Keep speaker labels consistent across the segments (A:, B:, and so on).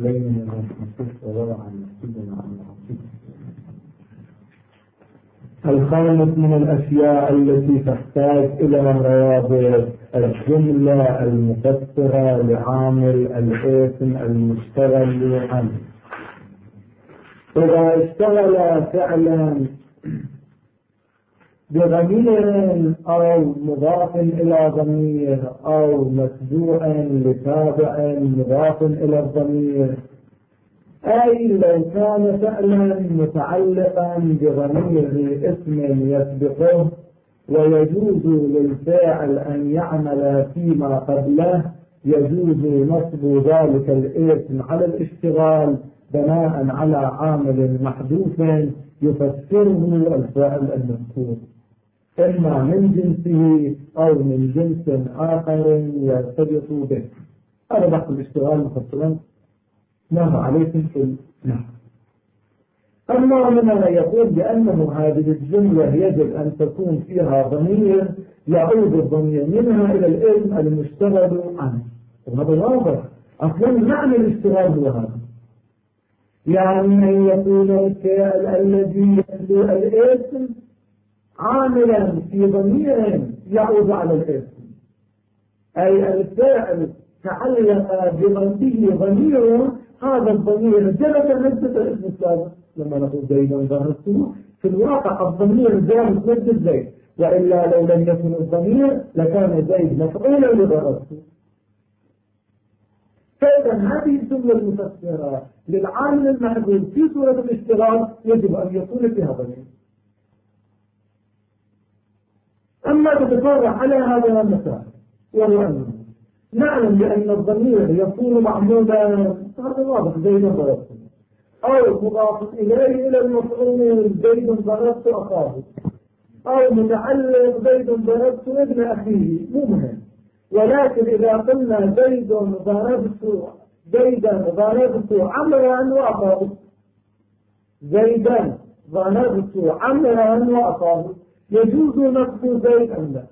A: لين نصوص وضع عن سيدنا عن الخامس من الأشياء التي تحتاج إلى روابط الجملة المفسرة لعامل الاسم المشتغل عنه. إذا اشتغل فعلا بضمير أو مضاف إلى ضمير أو متبوع لتابع مضاف إلى الضمير، أي لو كان فعلا متعلقا بضمير اسم يسبقه ويجوز للفاعل أن يعمل فيما قبله، يجوز نصب ذلك الاسم على الاشتغال بناء على عامل محذوف يفسره الفاعل المذكور، إما من جنسه أو من جنس آخر يرتبط به. هذا بحث الاشتغال مفصلا نعم عليكم في نعم. أما من يقول بأنه هذه الجملة يجب أن تكون فيها ضمير يعود الضمير منها إلى الاسم المشتغل عنه، وهذا واضح أصلا معنى الاشتغال هو هذا، يعني أن يكون الفعل الذي يتلو الاسم عاملا في ضمير يعود على الاسم، أي الفعل تعلق به ضمير، هذا الضمير جلب مادة الاسم السابق. لما نقول زيدا ضربته في الواقع الضمير جالب مادة زيد، وإلا لو لم يكن الضمير لكان زيد مفعولا لضربته. فإذا هذه الجملة المفسرة للعامل المحذوف في صورة الاشتغال يجب أن يكون فيها ضمير. أما تتفرع على هذا المثال وهو أنه نعلم بأن الضمير يكون معمولا، هذا واضح زيد ضربته، أو مضاف إليه إلى المفعول زيد ضربت أخاه، أو متعلق زيد ضربت ابن أخيه، مو مهم. ولكن إذا قلنا زيدا ضربت عمرا وأخاه، زيدا ضربت عمرا وأخاه، يجوز نصب زيد أم لا؟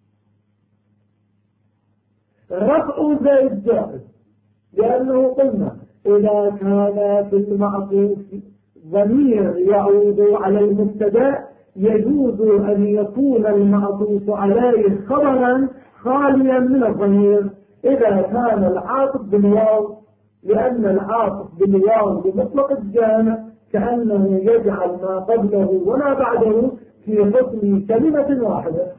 A: رفع زيد جائز، لأنه قلنا إذا كان في المعطوف ضمير يعود على المبتدأ يجوز أن يكون المعطوف عليه خبرا خاليا من الضمير إذا كان العاطف بالواو، لأن العاطف بالواو بمطلق الجامع كأنه يجعل ما قبله وما بعده في حكم كلمة واحدة.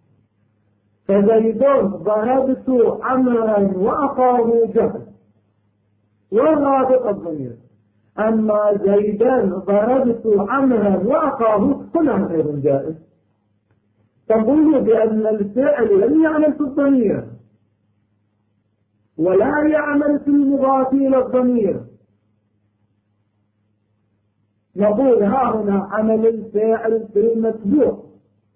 A: فزيدون ضربت عمرا وأخاه جهل والرابط الضمير، أما زيدان ضربت عمرا وأخاه هنا غير جائز. تقول بأن الفعل لم يعمل في الضمير ولا يعمل في المضاف إلى الضمير، نقول ها هنا عمل الفاعل في المتبوع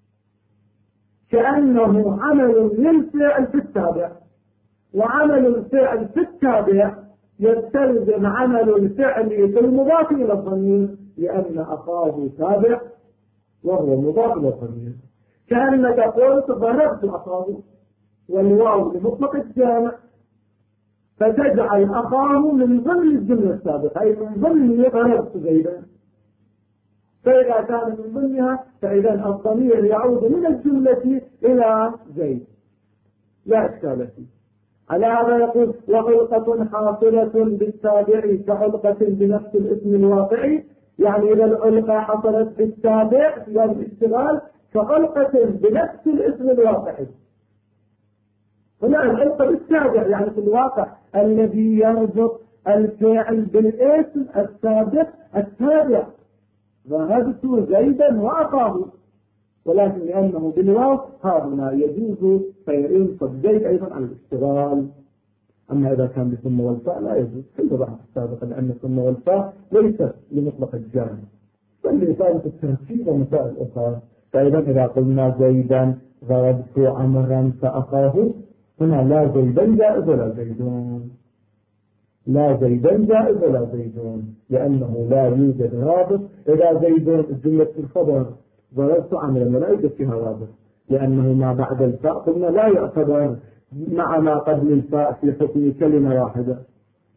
A: كأنه عمل للفعل في التابع، وعمل الفعل في التابع يستلزم عمل الفعل في المضاف إلى الضمير، لأن أخاه تابع وهو مضاف إلى الضمير. كأنك قلت ضربت أخاه والواو لمطلق الجامع، فتجعل أخاه من ضمن الجملة السابقة، أي من ضمن ضربت زيدا. فإذا كان من ضمنها فإذا الضمير يعود من الجملة إلى زيد لا إشكال فيه. على هذا يقول وعلقة حاصلة بالتابع كعلقة بنفس الاسم الواقعي، يعني إذا العلقة حصلت بالتابع في الاشتغال كعلقة بنفس الاسم الواقعي. هنا العلقة بالتابع يعني في الواقع الذي يربط الفعل بالاسم السابق التابع، ذهبت زيدا وأخاه، ولكن لأنه بالواو هذا يجوز فينصب زيد أيضا على الاشتغال. أما إذا كان بثم والفاء لا يجوز حيث بحث السابق، لأن ثم والفاء ليست لمطلق الجامع بل لإثارة الترتيب ومسائل أخرى. فإذا إذا قلنا زيدا ضربت عمرا فأخاه، هنا لا زيدا جائز ولا زيدون، لا زيدا جائز ولا زيدون، لأنه لا يوجد رابط. إذا زيدون الجملة الخبر ضربت عمرا ولا يوجد فيها رابط، لأنه ما بعد الفاء قلنا لا يعتبر مع ما قبل الفاء في حكم كلمة واحدة.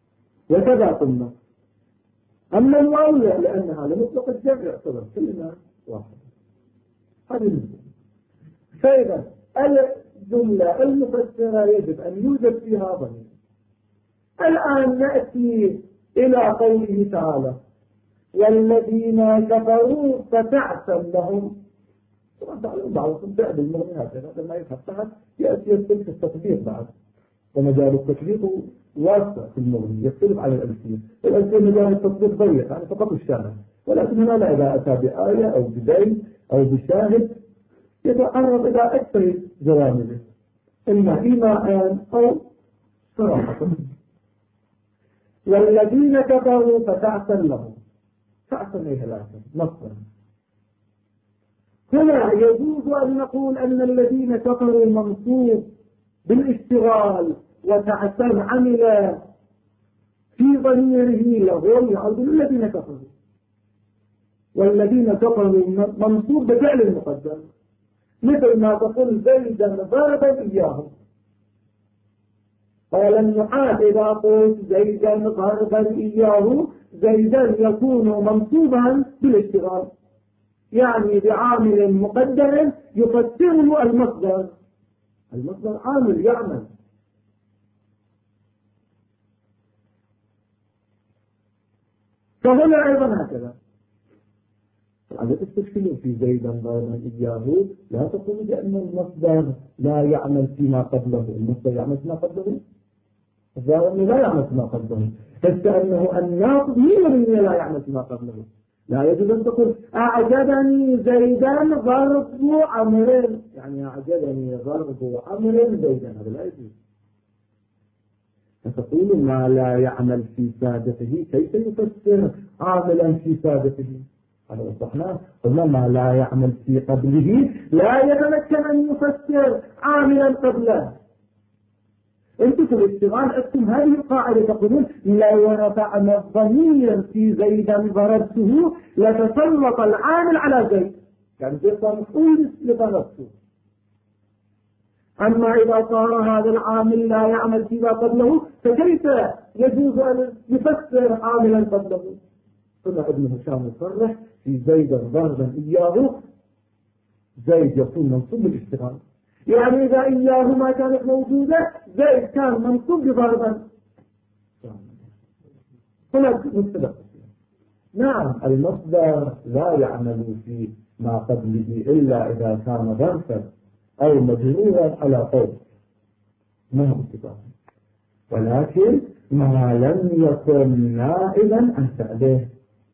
A: وكذا قلنا. أما الواو لأنها لمطلق الجمع يعتبر كلمة واحدة. هذه المسألة. فإذا الجملة المفسرة يجب أن يوجد فيها ضمير. الآن نأتي إلى قوله تعالى والذين كفروا فتعسا لهم. بعضهم فعل المغني هكذا لما يفهم تحت يأتي يختلف التطبيق بعد، ومجال التطبيق واسع في المغني يختلف عن الألفية. الألفية مجال التطبيق ضيق يعني فقط الشامل، ولكن هنا لا، إذا أتى بآية أو بدليل أو بشاهد يتعرض إلى أكثر جوانبه، إما إيماء أو صراحة. والذين كفروا فتعسا لهم. تعسا إيه الآخر مصدر. هنا يجوز أن نقول أن الذين كفروا منصوب بالاشتغال وتعسا عمل في ضميره لهم يعود للذين كفروا، والذين كفروا منصوب بفعل المقدم، مثل ما تقول زيدا ضربا إياه. قال النحاة إذا قلت زيدا ضربا إياه زيدا يكون منصوبا بالاشتغال، يعني بعامل مقدر يفسره المصدر. المصدر عامل يعمل. فهنا أيضا هكذا. على تستشكلوا في زيدا ضربا إياه لا تقول بأن المصدر لا يعمل فيما قبله. المصدر يعمل فيما قبله، الظاهر لا يعمل فيما قبله، بس أنه الناقض من لا يعمل فيما قبله. لا يجوز أن تقول أعجبني زيدا ضرب عمر، يعني أعجبني ضرب عمر زيدا، هذا لا يجوز. فتقول ما لا يعمل في سابقه كيف يفسر عاملا في سابقه؟ هذا وضحناه. قلنا ما لا يعمل في قبله لا يتمكن أن يفسر عاملا قبله. انتم في الاشتغال عندكم هذه القاعدة تقولون لو رفعنا الضمير في زيدا ضربته لتسلط العامل على زيد، يعني زيد صار مفعول لضربته. أما إذا صار هذا العامل لا يعمل فيما قبله فكيف يجوز أن يفسر عاملا قبله؟ قلنا ابن هشام يصرح في زيدا ضربا إياه زيد يكون منصوب بالاشتغال، يعني إذا إياه ما كانت موجودة زيد كان منصوب بضربا. هنا مستدق. نعم المصدر لا يعمل في ما قبله إلا إذا كان ظرفا أو مجرورا على قول، ما هو اتفاق، ولكن ما لم يكن نائبا عن فعله.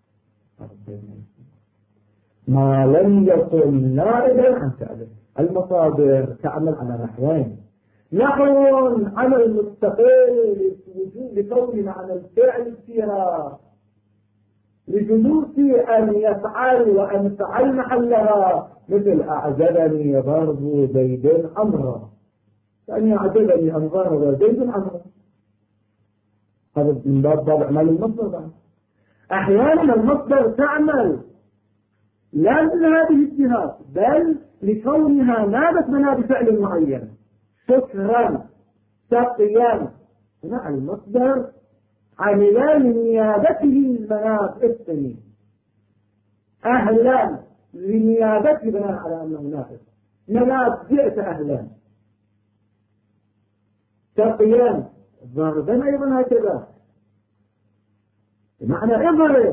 A: ما لم يكن نائبا عن فعله. المصادر تعمل على نحوين: نحو عمل مستقل لكون معنى الفعل فيها لجلوس أن يفعل وأن فعل محلها، مثل أعجبني ضرب زيد عمرا، يعني أعجبني أن ضرب زيد عمرا، هذا من باب أعمال المصدر. أحيانا المصدر تعمل لا لهذه الجهات بل لكونها نابت منها بفعل معين، شكرا سقيا. هنا المصدر عملان لنيابته المناب الثاني، أهلا لنيابته بناء على أنه نائب، مناب جئت أهلا، سقيا ضربا أيضا هكذا بمعنى اضرب.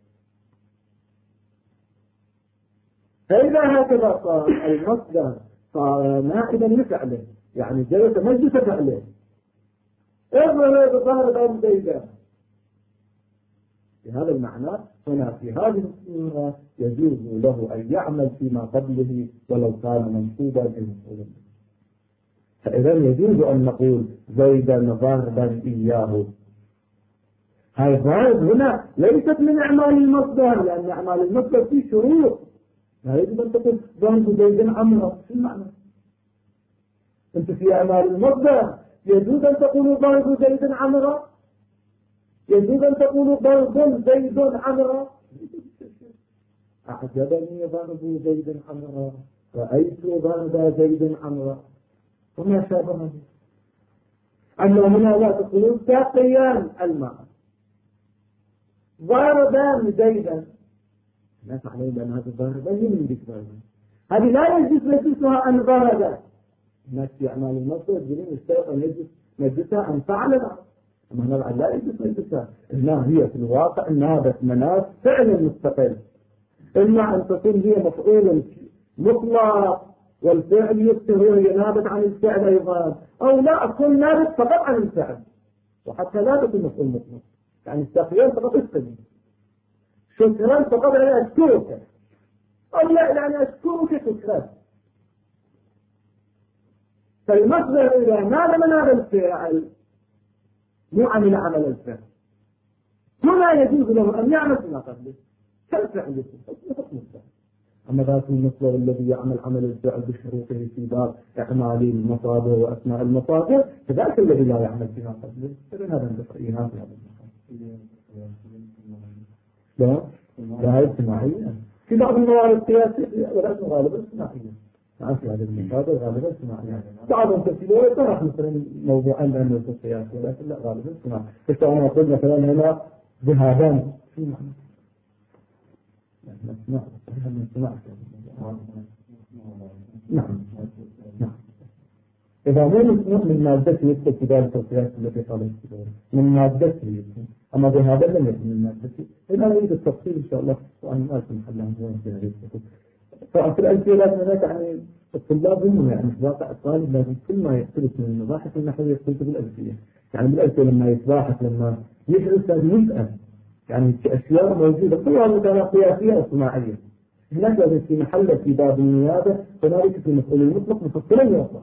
A: فإذا هكذا صار المصدر صار نائبا لفعله، يعني جلس مجلس فعله، اضرب ضربا زيدا. بهذا المعنى هنا في هذه الصورة يجوز له أن يعمل فيما قبله ولو كان منصوبا بمفعول. فإذا يجوز أن نقول زيدا ضربا إياه. هاي الضرب هنا ليست من أعمال المصدر، لأن أعمال المصدر فيه شروط، لا يجب أن تقول ضرب زيدا عمرا. شو المعنى؟ أنت في أعمال المصدر يجوز أن تقول ضرب زيد عمرا، يجوز أن تقول ضرب زيد عمرا. أعجبني ضرب زيد عمرا، رأيت ضرب زيد عمرا وما شابه. أما هنا لا تقولون ساقيان الماء، ضربا زيدا، لا تعلم بأن هذا ضربا من ذيك ضربا، هذه لا يجوز مجلسها أن ضرب الناس في أعمال المصدر يجرون يشترط أن يجلس مجلسها أن فعل، أما هنا لا يجلس مجلسها، إنها هي في الواقع نابت مناس فعل مستقل، إما أن تكون هي مفعول مطلق والفعل يكتر هي نابت عن الفعل أيضا، أو لا تكون نابت فقط عن الفعل وحتى لا تكون مفعول مطلق، يعني الساقيان فقط استجيب، شكرا فقط يعني أشكرك، أو لا يعني أشكرك شكرا. فالمصدر إذا نال من هذا الفعل مو عمل عمل الفعل، هنا يجوز له أن يعمل ما قبله كالفعل يكون. أما ذات المصدر الذي يعمل عمل الفعل بشروطه في باب إعمال المصادر وأسماء المصادر فذاك الذي لا يعمل فيما قبله، فإذن هذا البصريات في هذا المكان. لا اجتماعية في بعض الموارد السياسية ولكن غالبا اجتماعية، في هذه المصادر غالبا اجتماعية، بعضهم تفسيره يطرح مثلا موضوعا لأنه في السياسة ولكن لا غالبا اجتماعي. فأنا أقول مثلا هنا ذهابان في معنى نعم. إذا مو من مادته يكتب في ذلك القياس التي قالت من مادته يكون، أما بهذا لم يكن من مادته. إذا نريد التفصيل إن شاء الله وأن ما أكون حلها ففي الألفيات هناك يعني الطلاب هم يعني في واقع الطالب لازم كل ما يختلف من المباحث النحوية يختلف بالألفية، يعني بالألفية لما يتباحث لما يدرس لازم يسأل يعني أشياء موجودة كلها كانت قياسية أو صناعية، هناك لازم في محل في باب النيابة هنالك في المسؤول المطلق مفصلا يوضح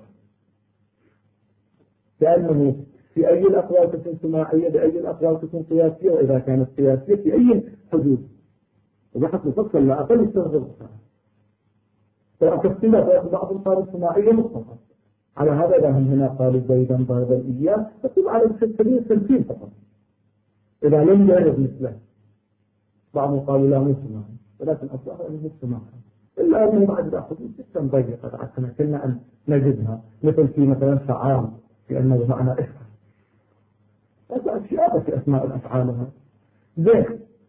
A: لأنه في أي الأقوال تكون صناعية بأي الأقوال تكون قياسية، وإذا كانت قياسية في أي حدود وبحث مفصل لا أقل يستغرب فالتفصيلات في بعض القوال الصناعية مطلقة على هذا إذا هم هنا قالوا زيدا ضربا إياه فتكون على سبيل التمثيل فقط إذا لم يرد مثله. بعضهم قالوا لا مو صناعي ولكن أصلها أنه صناعي إلا أنه بعد ذا حدود جدا ضيقة عشان كنا أن نجدها مثل في مثلا فعال في أنه معنى إفعال، هذا أشياء في أسماء الأفعالها زين.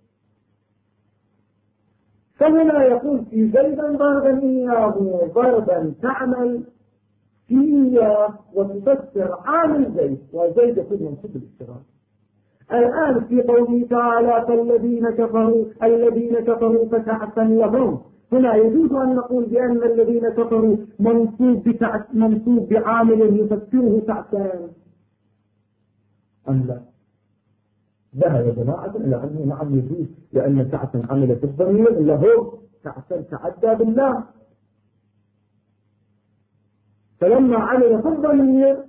A: فهنا يقول في زيدا ضربا إياه ضربا تعمل في إياه وتفسر عامل زيد وزيد يكون منصوب الاشتراك. الآن في قوله تعالى الذين كفروا فتعسا لهم، هنا يجوز أن نقول بأن الذين كفروا منصوب بعامل يفسره تعسا أم لا؟ ذهب يا جماعة إلى أنه نعم يجوز لأن تعسا عملت الضمير له تعسا تعدى بالله، فلما عمل في الضمير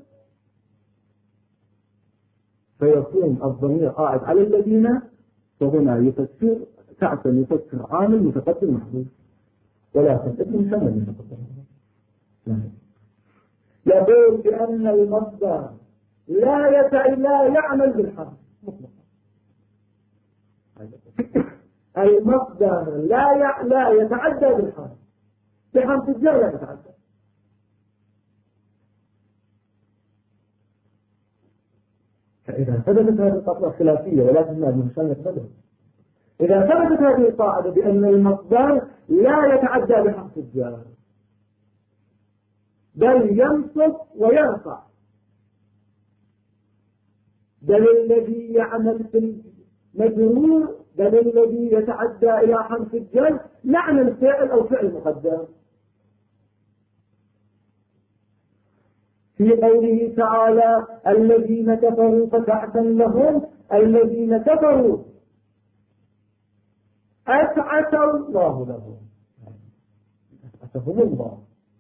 A: فيكون الضمير قاعد على الذين، فهنا يفسر تعسا يفسر عامل متقدم محدود ولكن ابن شمل متقدم. يقول بأن المصدر لا يعمل بالحرف مطلقا، المصدر لا يتعدى بالحرف، بحرف الجر لا يتعدى. فإذا ثبتت هذه القاعدة خلافية ولكنها ابن هشام يقبلها، إذا ثبتت هذه القاعدة بأن المصدر لا يتعدى بحرف الجر بل ينصب ويرفع، بل الذي يعمل في المجرور بل الذي يتعدى إلى حرف الجر نعمل فعل أو فعل مقدر. في قوله تعالى الذين كفروا فتعسا لهم، الذين كفروا أتعس الله لهم، أتعسهم الله.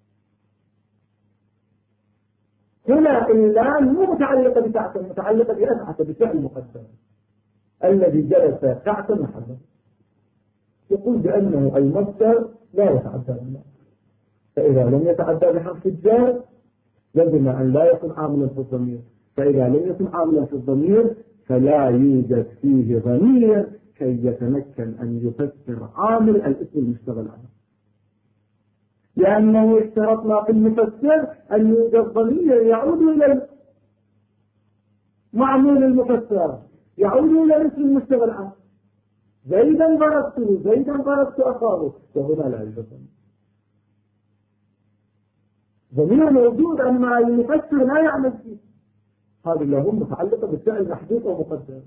A: هنا اللام مو متعلقة بتعسا، متعلقة بأتعس بفعل مقدر الذي جلس تعسا محله. يقول بأنه المصدر لا يتعدى بالله، فإذا لم يتعدى بحرف الجر لازم أن لا يكون عاملا في الضمير، فإذا لم يكن عاملا في الضمير فلا يوجد فيه ضمير كي يتمكن أن يفسر عامل الاسم المشتغل عنه، لأنه اشترطنا في المفسر أن يوجد ضمير يعود إلى معمول المفسر، يعود إلى الاسم المشتغل عنه، زيدا ضربته، زيدا ضربت أخاه، وهنا لا يوجد ضمير موجود أما المفسر لا يعمل فيه. هذه اللهم متعلقة بالفعل محدود أو مقدر.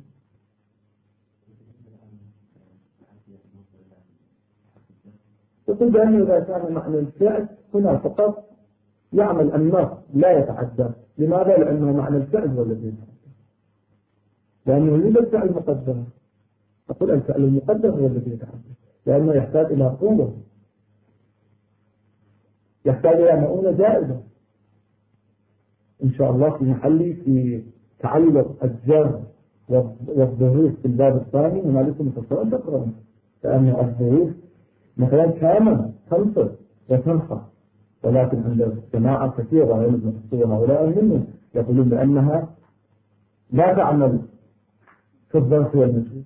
A: يقول بأنه إذا كان معنى الفعل هنا فقط يعمل النص لا يتعدى. لماذا؟ لأنه معنى الفعل هو الذي يتعدى، لأنه يوجد فعل مقدر. أقول الفعل المقدر هو الذي يتعدى لأنه يحتاج إلى قوة، يحتاج إلى مؤونة زائدة. إن شاء الله في محلي في تعلق الجر والظروف في الباب الثاني هنالك مفصلات تقرأ، لأن الظروف مثلا كامل 5 و5، ولكن عند جماعة كثيرة يمكن هؤلاء منهم يقولون بأنها لا تعمل في الظرف والنسبة،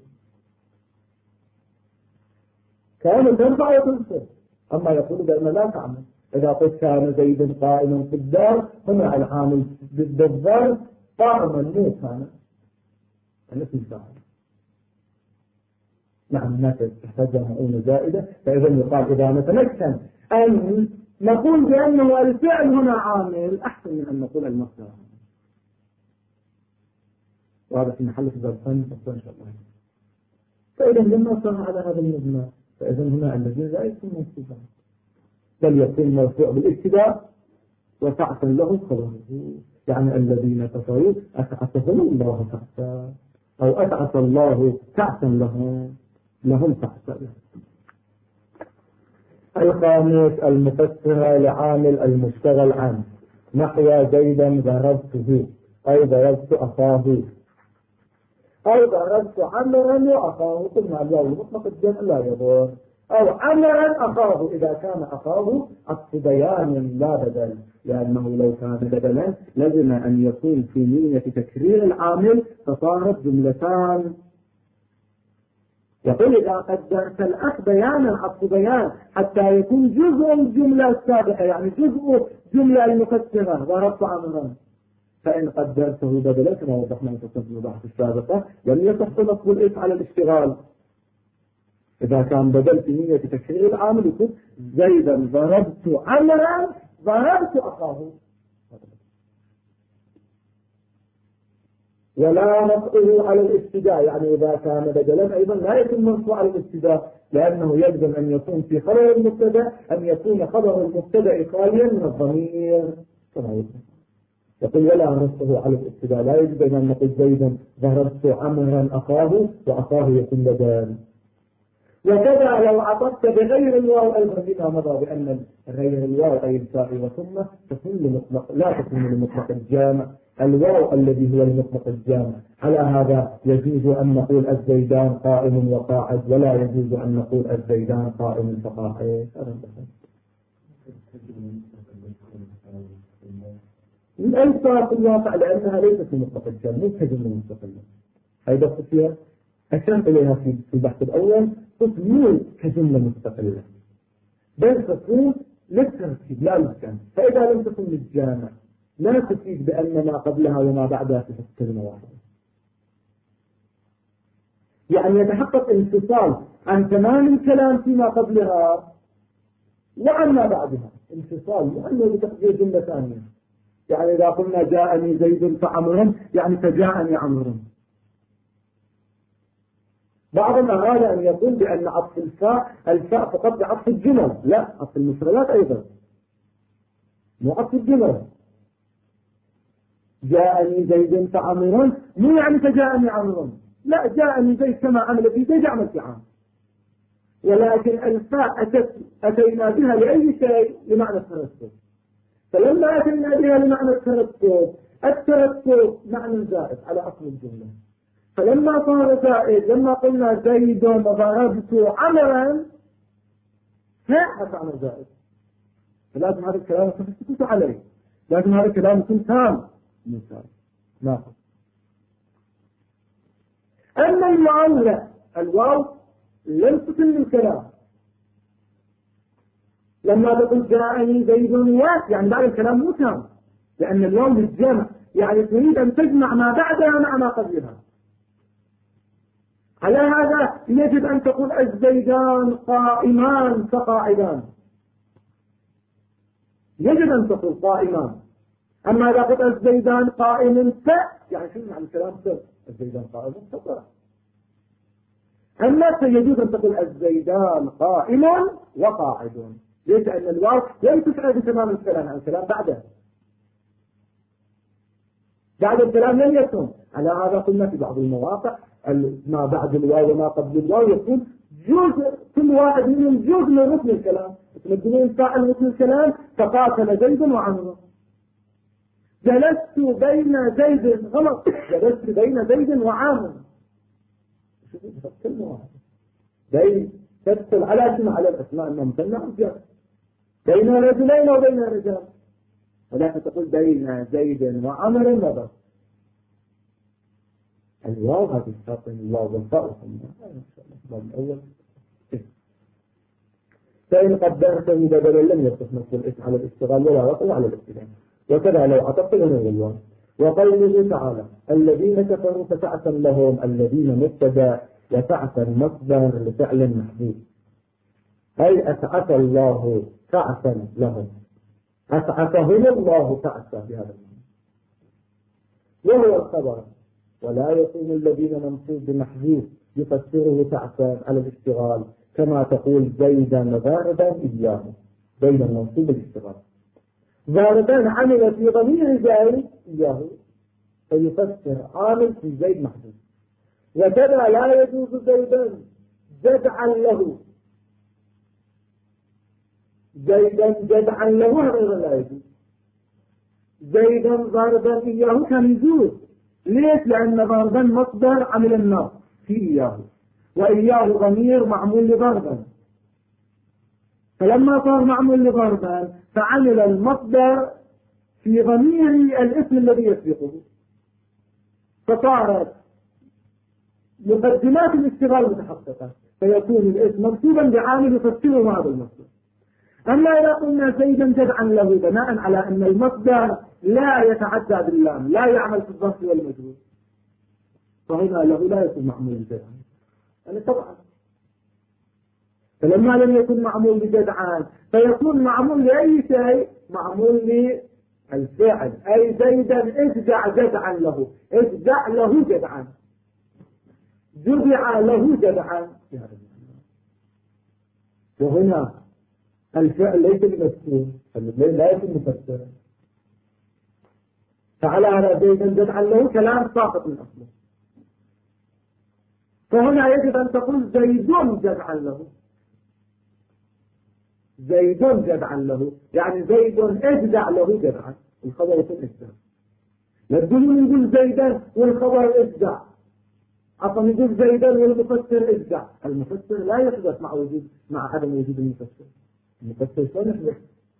A: كانت تنفع وتنصر. أما يقول بأنها لا تعمل. إذا قلت كان زيد قائما في الدار هنا العامل ضد الظرف قائما مو كان الاسم فاعل. نعم هناك تحتاج مؤونة زائدة. فإذا يقال إذا نتمكن أن نقول بأنه الفعل هنا عامل أحسن من أن نقول المصدر. وهذا في محل في باب ثاني إن شاء الله. فإذا لما صار على هذا المبنى فإذا هنا الذين لا يكون منصوبا بل يكون مرفوع بالابتداء وتعسا له خبره، يعني الذين كفروا أتعسهم الله تعسا أو أتعس الله تعسا لهم تعسا. الخامس المفسرة لعامل المشتغل عنه نحو زيدا ضربته أي ضربت أخاه أو ضربت عمرا وأخاه. قلنا الواو المطلق الجمع لا يضر. أو عمرا أخاه إذا كان أخاه عطف بيان لا بدل، لأنه لو كان بدلا لازم أن يكون في نية تكرير العامل فصارت جملتان. يقول إذا قدرت الأخ بيانا عطف بيان حتى يكون جزء الجملة السابقة، يعني جزء جملة المفسرة ضربت عمرا، فإن قدرته بدلا كما وضحنا في البحث السابقة لم يصح نصب الإف على الاشتغال. إذا كان بدل في نية تكرير العامل يكون زيدا ضربت عمرا ضربت أخاه، ولا نصبه على الابتداء. يعني إذا كان بدلا أيضا لا يكون منصوب على الابتداء، لأنه يجب أن يكون في خبر المبتدا أن يكون خبر المبتدا خاليا من الضمير كما يكون. يقول ولا نصبه على الابتداء، لا يجب أن نقول زيدا ضربت عمرا أخاه وأخاه يكون بدل. وكذا لو عطفت بغير الواو أيضا بما مضى بأن غير الواو أي الفاء وثم تكون لمطلق لا تكون لمطلق الجامع، الواو الذي هو المطلق الجامع. على هذا يجوز أن نقول الزيدان قائم وقاعد، ولا يجوز أن نقول الزيدان قائم فقاعد. الألفاء في الواقع لأنها ليست في مطلق الجامع، ليس كجملة مستقلة. هذا الصفية أشرت إليها في البحث الأول، قلت مو كجملة مستقلة بل تكون للترتيب لا للجامع. فإذا لم تكن للجامع لا تفيد بأن ما قبلها وما بعدها في كلمة واحدة، يعني يتحقق انفصال عن تمام الكلام فيما قبلها وعن ما بعدها، انفصال مو أنه بتقدير جملة ثانية. يعني إذا قلنا جاءني زيد فعمر يعني فجاءني عمر. بعضهم أراد أن يقول بأن عطف الفاء فقط بعطف الجمل، لا، عطف المفردات أيضا مو عطف الجمل. جاءني زيد فعمر مو يعني فجاءني عمر، لا، جاءني زيد كما عمل في زيد عمل في عام، ولكن الفاء أتينا بها لأي شيء لمعنى الترتب. فلما أتينا بها لمعنى الترتب معنى زائد على أصل الجملة. فلما صار زائد لما قلنا زيد ضربت عمرا فأخذ معنى زائد، فلازم هذا الكلام تفسكت عليه، لازم هذا الكلام يكون تام مثال ناخذ. أما الواو لا، الواو لم تكن الكلام. لما تقول جاءني زيد يعني بعد الكلام مو تام، لأن الواو للجمع، يعني تريد أن تجمع ما بعدها مع ما قبلها. على هذا يجب أن تقول الزيدان قائمان فقاعدان، يجب أن تقول قائمان. أما إذا قلت الزيدان قائم يعني شو معنى الكلام الزيدان قائم فقط. أما يجوز أن تقول الزيدان قائم وقاعد. ليش؟ لأن الواو لم تشعر بتمام الكلام عن الكلام بعده، بعد الكلام لم يكن. على هذا قلنا في بعض المواقع ما بعد الواو وما قبل الواو يكون جزء، كل واحد منهم جزء من ركن الكلام. تمدون فاعل ركن الكلام فقاتل زيد وعمر. جلست بين زيد، غلط، جلست بين زيد وعامر. كلمة واحدة بين تدخل على اسم على الاسماء انه مثنى وجمع، بين رجلين وبين رجال، ولكن تقول بين زيد وعمر وبس. الواو هذه الشرط الواو والفاء الأول. فإن قدرته بدلا لم يصح نصب الاسم على الاشتغال ولا وقع على الاستلام، وكذا لو عطفت من الواو. وقوله تعالى الذين كفروا فتعسا لهم، الذين مبتدا وتعسا مصدر لفعل محذوف، أي أتعس الله تعسا لهم، أتعسهم الله تعسا بهذا المعنى. وهو الخبر، ولا يكون الذين منصوب بمحذوف يفسره تعسا على الاشتغال، كما تقول زيدا ضاربا إياه، زيدا منصوب الاشتغال، ضاربا عمل في ضمير زيد إياه فيفسر عامل في زيد محذوف. وكذا لا يجوز زيدا جدعا له، زيدا جدعا له هذا لا يجوز. زيدا ضاربا إياه كان يجوز. ليش؟ لأن ضربا مصدر عمل النصب في إياه، وإياه ضمير معمول لضربا، فلما صار معمول لضربا فعمل المصدر في ضمير الاسم الذي يسبقه، فصارت مقدمات الاشتغال متحققة، فيكون الاسم منصوبا بعامل يفسره هذا المصدر. أما إذا قلنا زيدا جدعا له بناء على أن المصدر لا يتعدى باللام، لا يعمل في الظرف والمجهول، فهنا له لا يكون معمول بجدعا. يعني طبعا فلما لم يكن معمول بجدعان فيكون معمول لأي شيء، معمول للفعل، أي زيدا اجدع جدعا له، اجدع له جدعا، جدع له جدعا. وهنا الفعل ليس بمفسور، لا يكون مفسرا، فعلى هذا زيدا جدعا له كلام ساقط من أصله. فهنا يجب أن تقول زيد جدعا له، زيد جدعا له، يعني زيد اجدع له جدعا، الخبر يكون اجدع. لا تقولوا نقول زيدا والخبر اجدع، أصلا نقول زيدا والمفسر اجدع. المفسر لا يحدث مع عدم وجود المفسر، المفسر شلون يحدث؟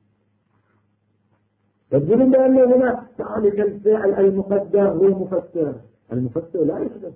A: تقولون بأنه هنا ذلك الفعل المقدر هو المفسر، المفسر لا يحدث.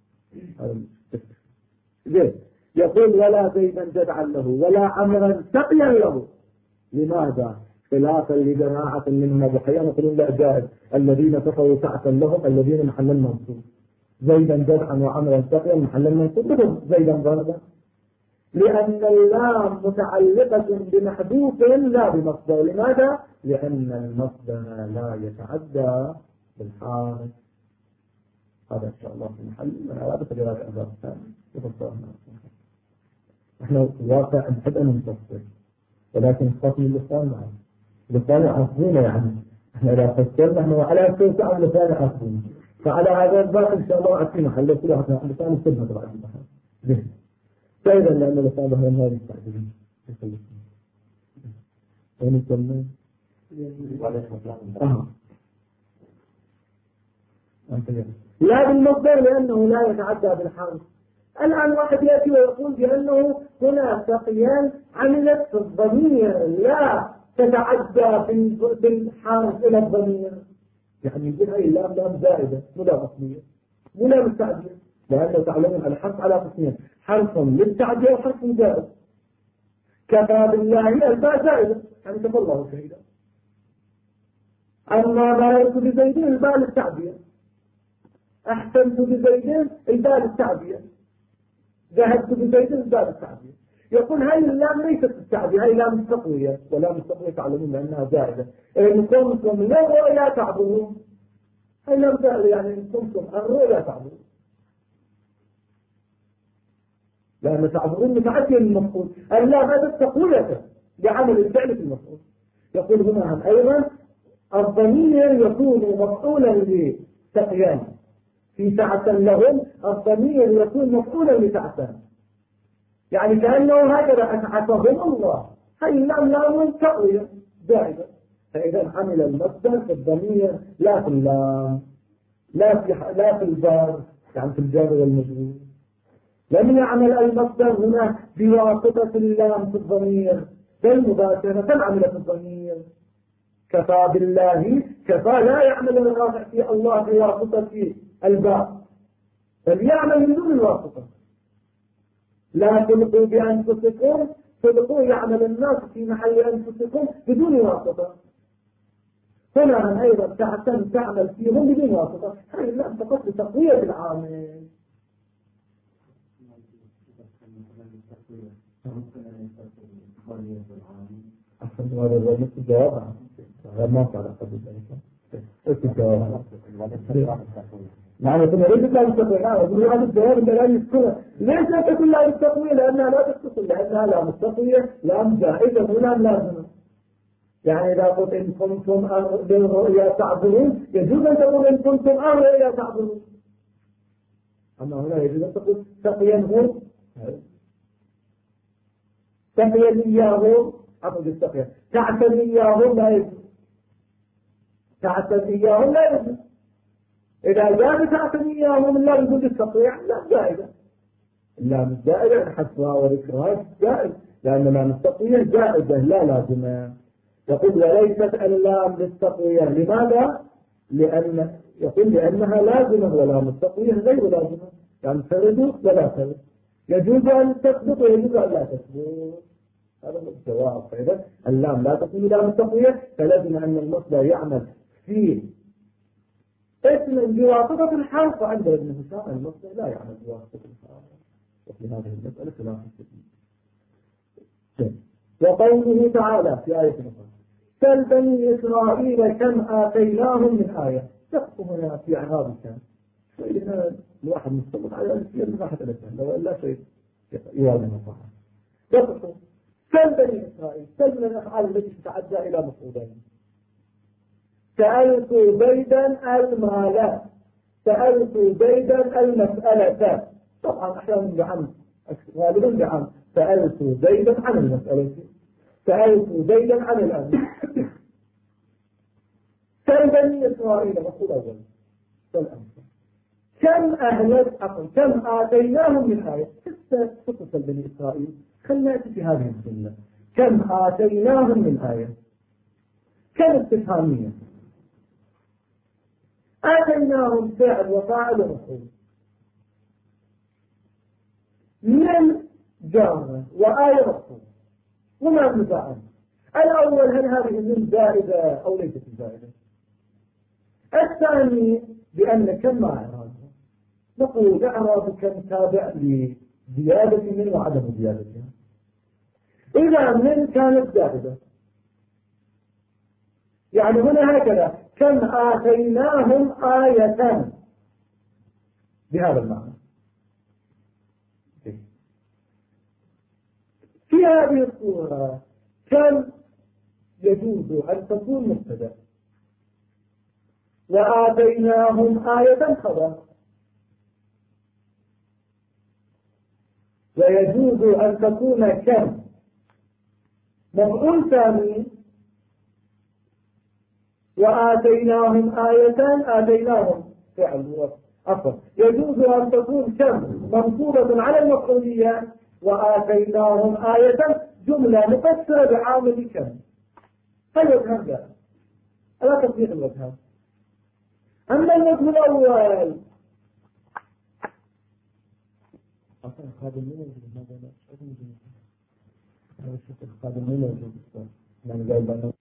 A: يقول ولا زيدا جدعا له ولا عمرا سقيا له. لماذا؟ خلافا لجماعة منهم أبو حيان يقولون لا جائز، الذين كفروا تعسا لهم، الذين محلا منصوب، زيدا جدعا وعمرا سقيا محلا منصوب، مثل زيدا ضربا، لأن اللام متعلقة بمحذوف لا بمصدر. لماذا؟ لأن المصدر لا يتعدى بالحال. هذا إن شاء الله في محل هذا فجرات أبواب الثاني. احنا واقع نحب أن نفسر، ولكن خاطر اللسان معه، اللسان عصبونه، يعني احنا إذا فسرنا احنا على أساس عن اللسان عصبونه، فعلى هذا الباب إن شاء الله أعطينا حل كل واحد عن اللسان السلمة طبعا. فإذا لأن اللسان هو النار يستعجلون. وين يسمى؟ لا بالمصدر لأنه لا يتعدى بالحرف. الآن واحد يأتي ويقول بأنه هنا سقيا عملت في الضمير لا تتعدى بالحرف إلى الضمير، يعني يقول هاي اللام لام زائدة مو لام أصلية مو لام التعدية، لأنه تعلمون الحرف على قسمين، حرف للتعدية وحرف زائد. كفى بالله الباء زائدة يعني كفى الله شهيدا. أما مررت بزيدين الباء للتعدية، أحسنت بزيدين الباء للتعدية، ذهبت بزيد باب التعبير. يقول هاي اللام ليست التعبير، هاي لام التقوية، ولام التقوية تعلمون أنها زائدة. إن كنتم للرؤيا تعبرون، هاي لام زائدة، يعني إن كنتم الرؤيا تعبرون، لأن تعبرون متعدية للمفعول. اللام هذا التقوية لعمل الفعل في المفعول. يقول هنا أيضا الضمير يكون مفعولا لتقيان في سعة لهم، الضمير يكون مفعولا لسعة، يعني كأنه هكذا أسعفهم الله. هاي اللام لام تقوية زائدة، فإذا عمل المصدر في الضمير لا في اللام، لا في الجار، يعني في الجار والمجرور. لم يعمل المصدر هنا بواسطة اللام في الضمير، بل مباشرة عمل في الضمير. كفى بالله، كفى لا يعمل الرافع في الله بواسطة الباء، بل يعمل من دون الواسطة. لا تلقوا بأنفسكم، تلقوا يعمل الناس في محل أنفسكم بدون واسطة. هنا أيضا تعمل فيهم بدون واسطة. هذه اللام فقط لتقوية العامل. أحسن هذا هو نفس الجواب، ما تعرف الجواب. نعم ثم ليست لا مستقوية. نعم هذا الجواب اللي لا يذكره. ليش لا تكون لا مستقوية؟ لأنها لا تتصل، لأنها لا مستقوية، لا جائزة ولا لازمة. يعني إذا قلت إن كنتم للرؤيا تعبرون يجوز أن تقول إن كنتم الرؤيا تعبرون، أما هنا يجوز أن تقول تقيا هو تقيا إياه، عفوا بالتقيا تعتني إياه لا يجوز، تعتني إياه لا يجوز. إذا جاء تعتني إياه من لا يجوز التقيا لا جائزة، لا مش جائزة حسبها وذكرها جائز، لأن لا مستقيا جائزة لا لازمة. يقول وليست اللام للتقوية. لماذا؟ يقول لأنها لازمة ولا مستقوية غير لازمة، يعني ترد ولا ترد، يجوز أن تثبت ويجوز أن لا تثبت. هذا هو الجواب. فإذا اللام لا تكون لام مستقوية، فلازم أن المصدر يعمل في اسم بواسطة الحرف، وعند ابن هشام المصدر لا يعمل بواسطة الحرف. وفي هذه المسألة خلاف كثير. وقوله تعالى في آية أخرى سل بني إسرائيل كم آتيناهم من آية. تقف هنا في إعراب الكلام فإذا الواحد مستقبل على الألفية من واحد الألفين، لو إلا شيء يوازن صحيح. تقف سل بني إسرائيل، سل من الأفعال التي تتعدى إلى مفعولين. سألت زيدا المال، سألت زيدا المسألة. طبعا أحيانا بعمد، غالبا بعمد. سألت زيدا عن المسألة، سألت زيدا عن الأمر. سل بني إسرائيل مفعول أول، سل أمر. كم كم آتيناهم من آية. قصة بني إسرائيل خلنا نأتي في هذه السنة. كم آتيناهم من آية، كم استفهامية. آتيناهم فعل وفاعل ومفعول، من جار وآية مفعول، وما مفاعل. الأول هل هذه من زائدة أو ليست زائدة؟ الثاني بأن كم مع إعرابها، نقول إعراب كم تابع لزيادة من وعدم زيادتها. إذا من كانت زائدة، يعني هنا هكذا كم آتيناهم آية بهذا المعنى. في هذه الصورة كم يجوز أن تكون مبتدأ، وآتيناهم آية خبر، ويجوز أن تكون كم مفعول ثاني، وآتيناهم آية، آتيناهم فعل عفوا. يجوز أن تكون كم منصوبة على المفعولية، وآتيناهم آية جملة مفسرة بعامل كم. الوجه هذا لا تطبيق الوجه. أما الوجه الأول أصلا الخادمين هذا الشيء الخادمين موجود من قال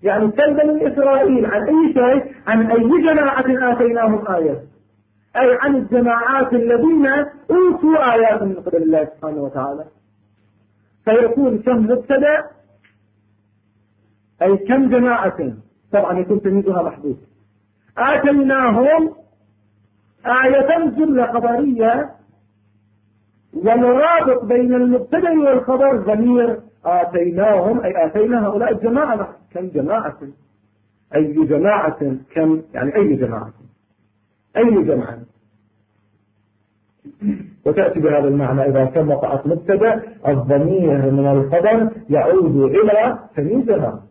A: يعني سل بني إسرائيل عن أي شيء، عن أي جماعة آتيناهم آية، أي عن الجماعات الذين أوتوا آيات من قبل الله سبحانه وتعالى. فيكون كم مبتدأ أي كم جماعة، طبعا يكون تمييزها محدود. آتيناهم آية جملة خبرية، والرابط بين المبتدأ والخبر ضمير آتيناهم، أي آتينا هؤلاء الجماعة. كم جماعة، أي جماعة، كم يعني أي جماعة، أي جماعة. وتأتي بهذا المعنى إذا كان وقعت مبتدأ الضمير من الخبر يعود إلى تمييزها.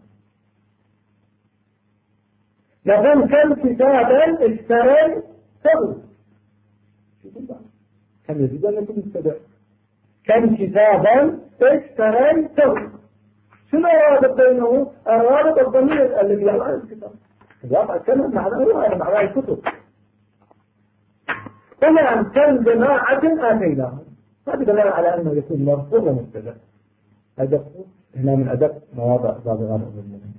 A: نقول كم كتابا اشتريت كم يجب أن يكون مبتدأ. كم كتابا اشتريت، شنو الرابط بينه؟ الرابط الضمير الذي يعود على الكتاب. الواقع كلمة معناه الكتب. هنا كم جماعة آتيناهم، هذا دلالة على أنه يكون مرفوع ومبتدأ. أدق هنا من أدق مواضع باب الغرض المهم.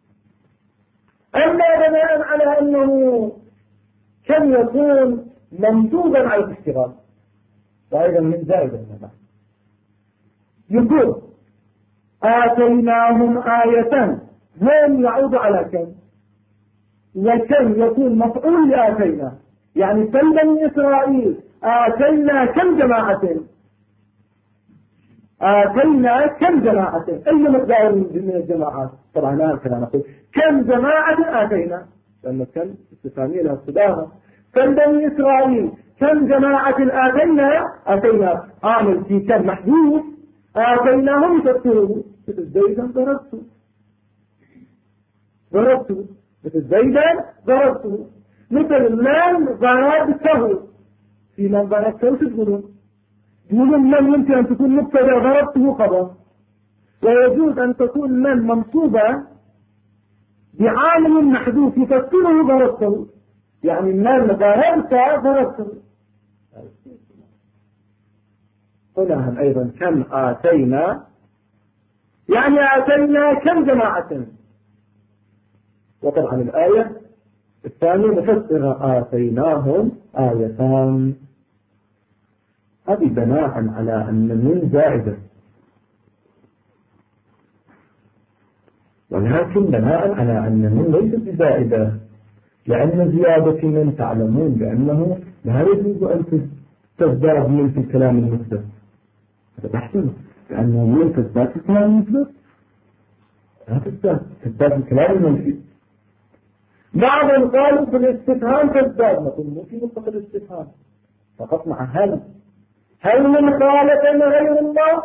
A: أما بناء على أنه كم يكون ممدودا على الاشتغال، وأيضا من زائد المعنى. يقول آتيناهم آية، هم يعود على كم، وكم يكون مفعول لآتينا، يعني كم بني إسرائيل آتينا كم جماعة، آتينا كم جماعة، أي مقدار من الجماعات. طبعا لا كلا نقول كم جماعة آتينا، لأن كم استفهامية لها استدامة. كم بني إسرائيل كم جماعة آتينا عامل في كم محدود، آتيناهم يفسرون مثل زيدا ضربته مثل زيدا ضربته، مثل من ضربته، في من ضربته تقولون من يمكن أن تكون مبتدأ ضربته خبر، ويجوز أن تكون من منصوبة بعامل محذوف يفسره ضربته، يعني من ضربته. هنا أيضا كم آتينا، يعني آتينا كم جماعة. وطبعا الآية الثانية مفسرة آتيناهم آيتان، هذه بناء على أن من زائدة، ولكن بناء على أن من ليست بزائدة، لأن زيادة من تعلمون بأنه لا يجوز أن تزداد من في الكلام المثبت. هذا بحثنا لأنه من تزداد في الكلام المثبت لا تزداد في الكلام المنفي. بعضهم قالوا في الاستفهام تزداد، نقول مو في مطلق الاستفهام فقط مع هل من خالق غير الله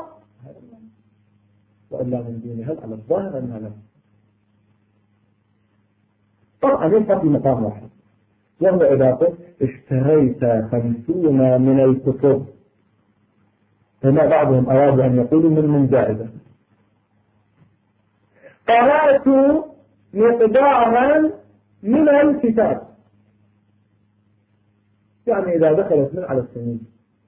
A: وإلا من دونه، هل على الظاهر أنها لا. طبعا يبقى في مقام واحد، وهو إذا قلت اشتريت 50 من الكتب، فما بعضهم أرادوا أن يقولوا من زائدة. قرأت مقدارا من الكتاب، يعني إذا دخلت من على السنين.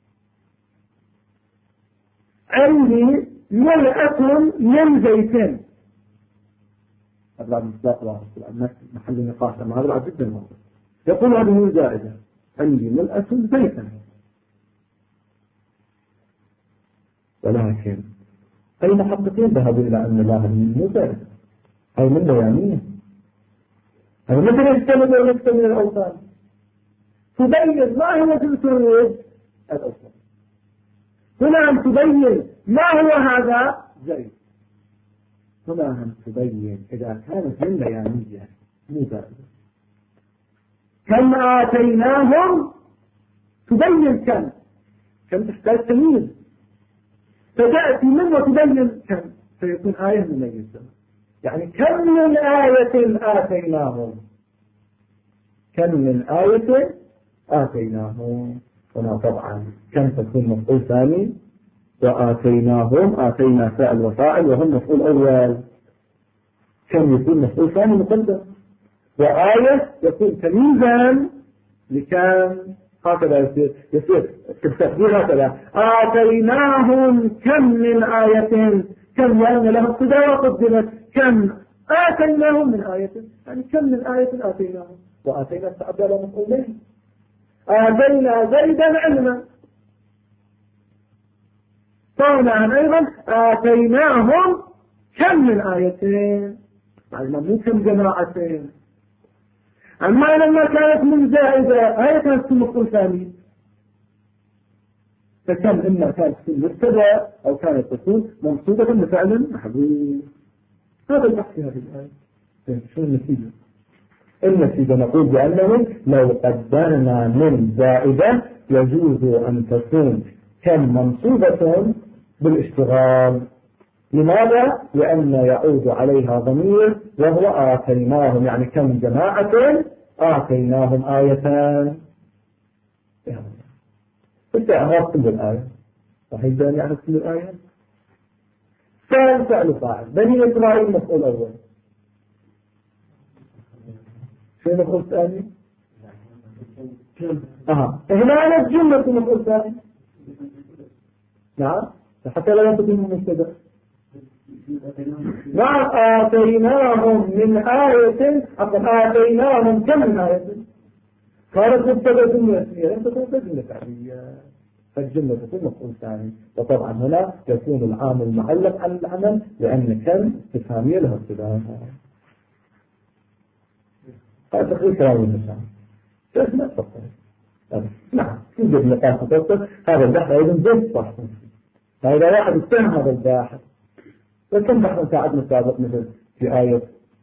A: عندي ملأة من زيتين، هذا بعد مصداق واحد محل نقاش، أما هذا بعد جدا مهم. يقول هذه من زائدة، عندي ملأة زيتا، ولكن المحققين ذهبوا إلى أن لا هذه من زائدة أو من بيانية، أو مثل يجتمد ونفسه من الأوثان، تبين ما هو جنس الأوثان. هنا أن تبين ما هو هذا زيد، هنا أن تبين إذا كانت من بيانية مو زائدة. كم آتيناهم تبين كم تحتاج تمييز، فتأتي من وتبين كم، فيكون آية مميزة. يعني كم من آية آتيناهم، كم من آية آتيناهم. هنا طبعا كم تكون مفعول ثاني، وآتيناهم آتينا فاعل وفاعل وهم مفعول أول. كم يكون مفعول ثاني مقدم، وآية يكون تمييزا لكم، هكذا يصير التقدير هكذا آتيناهم كم من آية، كم يعني له ابتداء وقدمت كم آتيناهم من آية، يعني كم من آية آتيناهم، وآتينا استعبد مفعولين. آتينا زيدا علما، صنعا أيضا آتيناهم كم من آيتين، يعني مو كم جماعتين. أما لما كانت من زائدة هي كانت في مفعول ثاني، فكم إما كانت في المبتدا أو كانت تكون منصوبة بفعل محذوف. هذا البحث في هذه الآية. شو النتيجة؟ النتيجة نقول بأنه لو قدرنا من زائدة يجوز أن تكون كم منصوبة بالاشتغال. لماذا؟ لأن يعود عليها ضمير وهو آتيناهم، يعني كم جماعة آتيناهم آيتان. انت اعرف كل الآية صحيح بأن يعرف كل الآية. فعل فاعل بني إسرائيل مفعول أول، شو مفعول ثاني؟ هنا الجملة مفعول ثاني. نعم حتى لا يكون مبتدأ. نعم آتيناهم من آية، آتيناهم كم من آية؟ كانت مبتدأ جملة اسمية لم تكن جملة فعلية، فالجملة تكون مفعول ثاني. وطبعا هنا يكون العامل معلق عن العمل لأن كم استفهامية لها ابتداء. هذا تقريبا كلام الإنسان. ما تفكر. نعم توجد نقاط تفكر. هذا البحث أيضا زي صح. فإذا واحد استهم هذا الباحث، وكم بحث ساعدنا سابق مثل في آية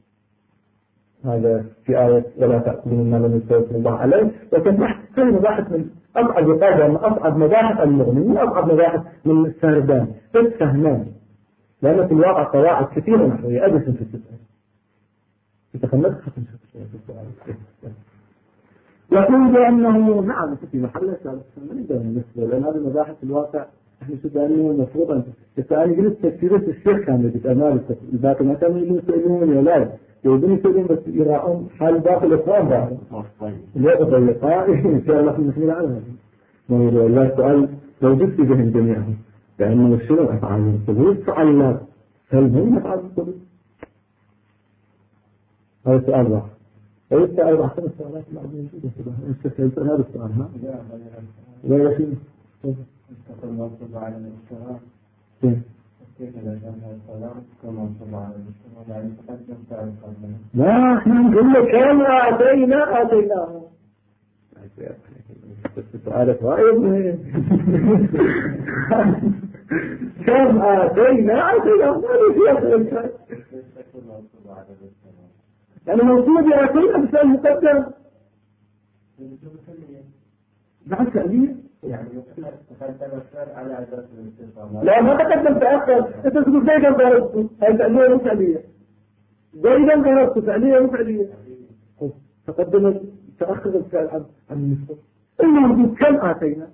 A: هذا في آية ولا تأكلوا مما لم يستوفي الله عليه، وكم بحث كل مباحث من أصعب وقاعدة من أصعب مباحث المغني وأصعب مباحث من الساردان بس فهمان، لأن في الواقع قواعد كثيرة نحوية أدرس في السؤال يتخلص ختم في السؤال. يقول بأنه نعم في محل السؤال ما نقدر نسأل لأن هذه المباحث في الواقع احنا سودانيين المفروض أن السؤال جلس تفسيرات الشيخ كان يجب أمال الباقي ما كانوا يسألون ولا يودون يسألون بس يراؤون حال باقي الإخوان بعد الوقت اللقاء إن شاء الله في المسؤول عنه. والله السؤال موجود في ذهن جميعهم لأنه شنو أفعال القلوب فعلات هل هم أفعال القلوب؟ هذا السؤال واحد. السؤال واحد من السؤالات الموجودة في هذا السؤال ها؟ لا يا شيخ.
B: استقل منصوب على الاشتراك كيف إذا كان السلام كما منصوب على الاشتراك يعني تقدم فعل قبله.
A: لا احنا نقول لك كم آتيناه سؤالك رأيب كم آتيناه يعني موجود آتينا بسؤال مقدم بعد سألية
B: يعني تقدم الفعل على أساس الاستفهام.
A: لا ما تقدم تأخر. أنت تقول زيدا ضربته هاي فعلية مش فعلية. زيدا ضربته فعلية مش فعلية. تقدم تأخر الفعل عن النصف. الموجود كم آتينا؟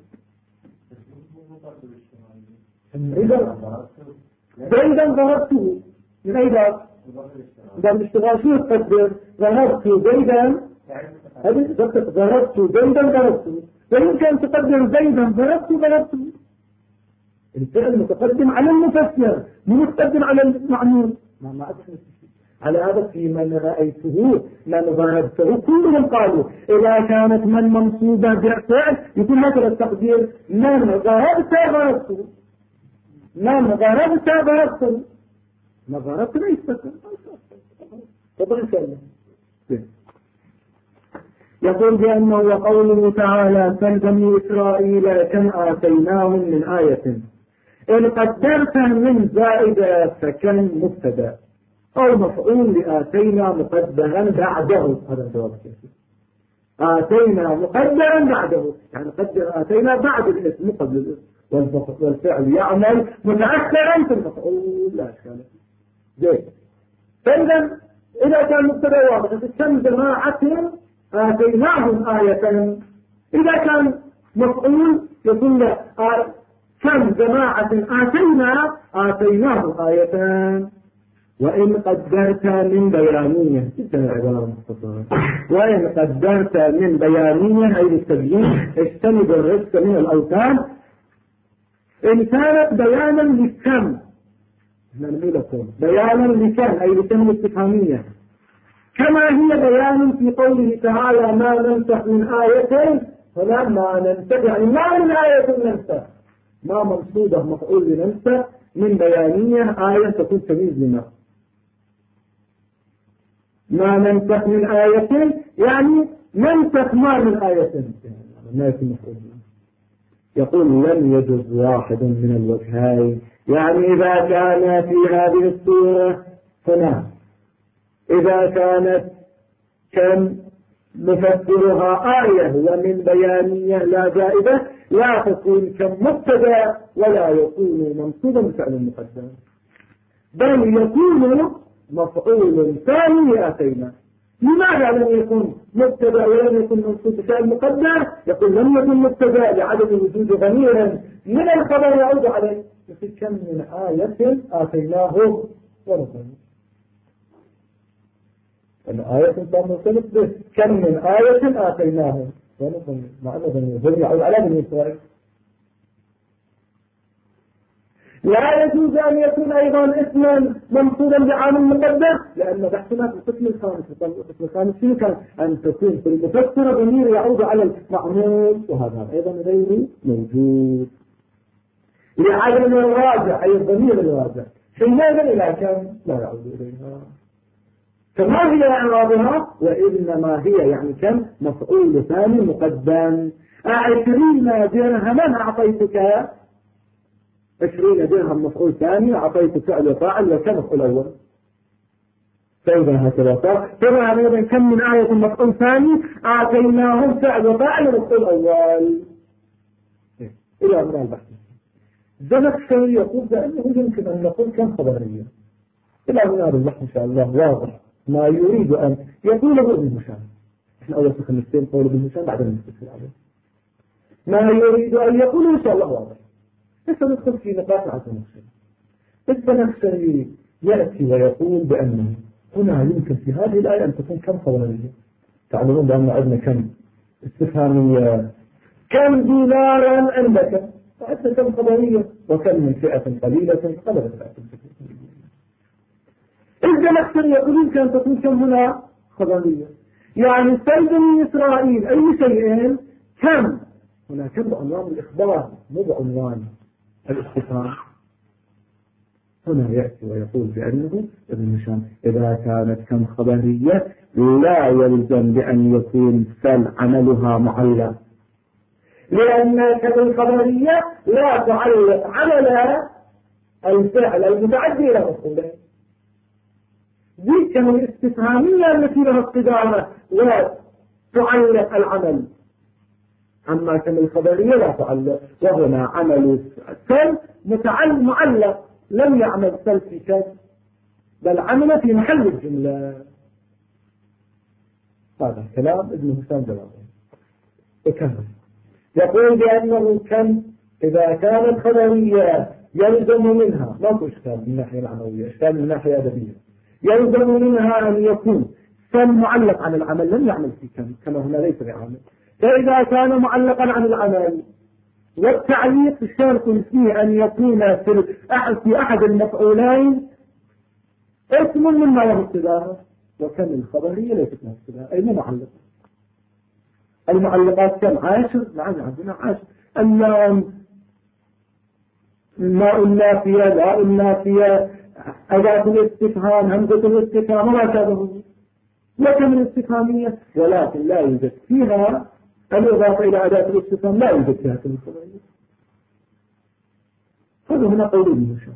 A: زيدا ضربته من أي باب؟ إذا الاشتغال شو تقدر؟ ضربته زيدا هذه ضربته زيدا ضربته. ويمكن أن تقدم زيدا ضربته. الفعل متقدم على المفسر مو متقدم على المعمول. ما أدري على هذا في من رأيته من ضربته كلهم قالوا إذا كانت من منصوبة بفعل يكون هكذا التقدير من ضربت ضربته من ضربت ضربته ما ضربت ليس تضرب فعلا. يقول بأنه وقوله تعالى كالبني إسرائيل كم آتيناهم من آية إن قدرت من زائدة فكان مبتدا أو مفعول لآتينا مقدرا بعده. هذا الجواب آتينا مقدرا بعده يعني قدر آتينا بعد الاسم قبل الاسم والفعل يعمل متأخرا في المفعول لا أشكال جيد. فإذا إذا كان مبتدا واضح كم جماعة آتيناهم آية إذا كان مفعول يقول كم جماعة آتيناه آيتان. وإن قدرت من بيانية جدا عبارة مختصرة وإن قدرت من بيانية أي للتبيين اجتنب الرزق من الأوثان إن كانت بيانا للكم نقول لكم بيانا لكم أي لكم الاستفهامية، كما هي بيان في قوله تعالى ما ننسخ من آية، هنا ما ننسخ يعني ما من آية ننسخ، ما منصوبة مفعول لننسخ من بيانية آية تكون تمييز لما. ما ننسخ من آية يعني ننسخ ما من آية ما يكون مفعول. يقول لم يجوز واحد من الوجهين، يعني إذا كان في هذه السورة هنا إذا كانت كم نفسرها آية ومن بيانية لا زائدة لا تكون كم مبتدا ولا يكون منصوبا بفعل مقدم، بل يكون مفعول ثاني لأتينا. لماذا لم يكن مبتدا ولم يكن منصوب بفعل مقدم؟ يقول لم يكن مبتدا لعدم وجود ضمير من الخبر يعود عليه، كم من آية آتيناه ونصر الآية تنصرف به كم من آية آتيناه ونصر مع أنه يعود على بني إسرائيل. لا يجوز أن يكون أيضا اسما منصوبا بعامل مقدم، لأن بحثنا في القسم الخامس. القسم الخامس فيه كان أن تكون في المفسر ضمير يعود على المعمول، وهذا أيضا غير موجود لعدم الراجع أي الضمير الراجع، حينئذ إلى كم لا يعود إليها. فما هي إعرابها؟ وإنما هي يعني كم مفعول ثاني مقدم. 20 درهما أعطيتك 20 درهم مفعول ثاني، أعطيت فعل وفاعل وكم مفعول أول. فإذا هكذا صار طبعا أيضا كم من آية مفعول ثاني أعطيناهم فعل وفاعل ومفعول أول إلى أمر البحث. الزمخشري يقول بأنه يمكن أن نقول كم خبرية إلى أمر البحث إن شاء الله واضح ما يريد أن يقوله ابن هشام. إحنا أول في 5 قول ابن هشام بعد نستفسر عليه ما يريد أن يقوله إن شاء الله واضح. ندخل في نقاط عن الزمخشري. الزمخشري يأتي ويقول بأنه هنا يمكن في هذه الآية أن تكون كم خبرية. تعلمون بأن عندنا كم استفهامية، كم دينارا عندك، وعندنا كم خبرية، وكم من فئة قليلة غلبت فئة كثيرة. الزمخشري يقول يمكن أن تكون كم هنا خبرية، يعني سيد من إسرائيل أي شيء كم هنا كم بعنوان الإخبار مو بعنوان الاستفهام. هنا يأتي ويقول بأنه ابن هشام إذا كانت كم خبرية لا يلزم بأن يكون فعل عملها معلق، لأن كم الخبرية لا تعلق عمل الفعل المتعدي إلى مفعوله. دي كم الاستفهامية التي لها اقتدار وتعلق العمل، أما كم الخبرية لا تعلق، وهنا عمل الفعل معلق لم يعمل سلف في كم بل عمل في محل الجملة. هذا كلام ابن هشام جوابه. وكمل يقول بأنه كم إذا كانت خبرية يلزم منها ما هو إشكال من الناحية العملية، إشكال من الناحية الأدبية، يلزم منها أن يكون كم معلق عن العمل لم يعمل في كم كما هنا ليس بعمل. فإذا كان معلقا عن العمل والتعليق الشرط فيه أن يكون في أحد المفعولين اسم مما له ابتداء، وكم الخبرية ليست له ابتداء أي معلق. المعلقات كم 10 عندنا 10 اللام ماء النافية لا النافية أداة الاستفهام همزة الاستفهام وما شابه وكم الاستفهامية، ولكن لا يوجد فيها الإضافة إلى أداة الاستفهام لا يوجد فيها كم الخبرية. هذا هنا قول ابن هشام.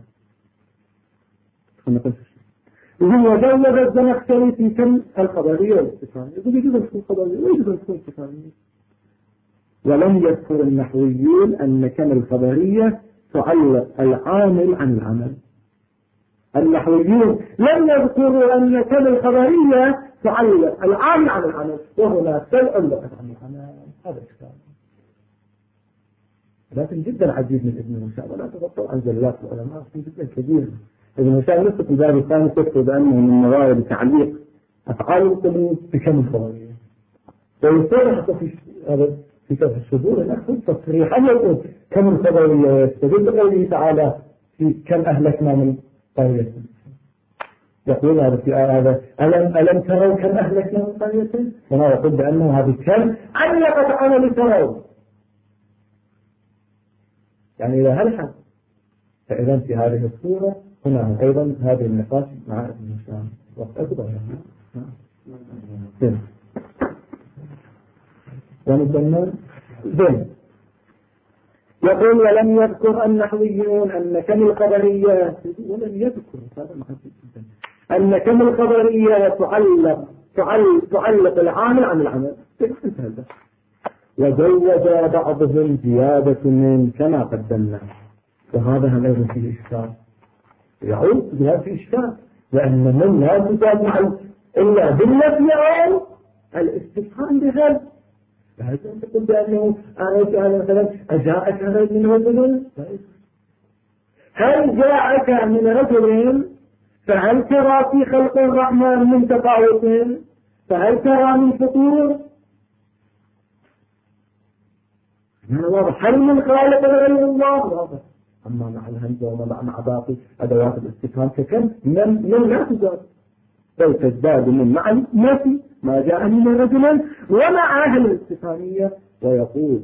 A: وهو جوز الزمخشري في كم الخبرية والاستفهامية، يقول يجوز أن تكون خبرية ويجوز أن تكون استفهامية. ولم يذكر النحويون أن كم الخبرية تعلق العامل عن العمل. النحويون لم يذكروا أن كم الخبرية تعلق العامل عن العمل، وهنا تعلقت عن العمل. هذا إشكال لكن جدا عجيب من ابن هشام، ولا تغطوا عن زلات العلماء جدا كبير. ابن هشام نفسه في الباب الثاني يكتب بأنه من موارد تعليق أفعال القلوب بكم الخبرية، ويصير حتى في كتاب الشذور الأخذ تصريحا يقول كم الخبرية، ويستدل بقوله تعالى في كم أهلكنا من قرية. يقول هذا في هذا ألم تروا كم أهلكنا من قرية؟ هنا يقول بأنه هذه كم علقت عمل تروا، يعني إذا هلحق. فإذا في هذه الصورة هنا أيضا هذه النقاش مع ابن هشام وقت أكبر. ونكمل ذن. يقول ولم يذكر النحويون أن كم الخبرية، ولم يذكر هذا مهم جدا، أن كم الخبرية تعلق العامل عن العمل. وزوج بعضهم زيادة من كما قدمنا، وهذا هم أيضا فيه إشكال، يعود بهذا فيه إشكال، لأن من لا تزاد إلا بالنفي أو الاستفهام بهذا. فهل تقول بأنه أنا مثلا أجاءك من رجل؟ هل جاءك من رجل؟ فهل ترى في خلق الرحمن من تفاوت؟ فهل ترى من فطور؟ هذا واضح. هل من خالق غير الله؟ واضح. أما مع الهمزة ومع باقي أدوات الاستفهام ككم من لا تزاد، بل تزداد من مع النفي ما جاءني من رجل ومع أهل الاستفهامية. ويقول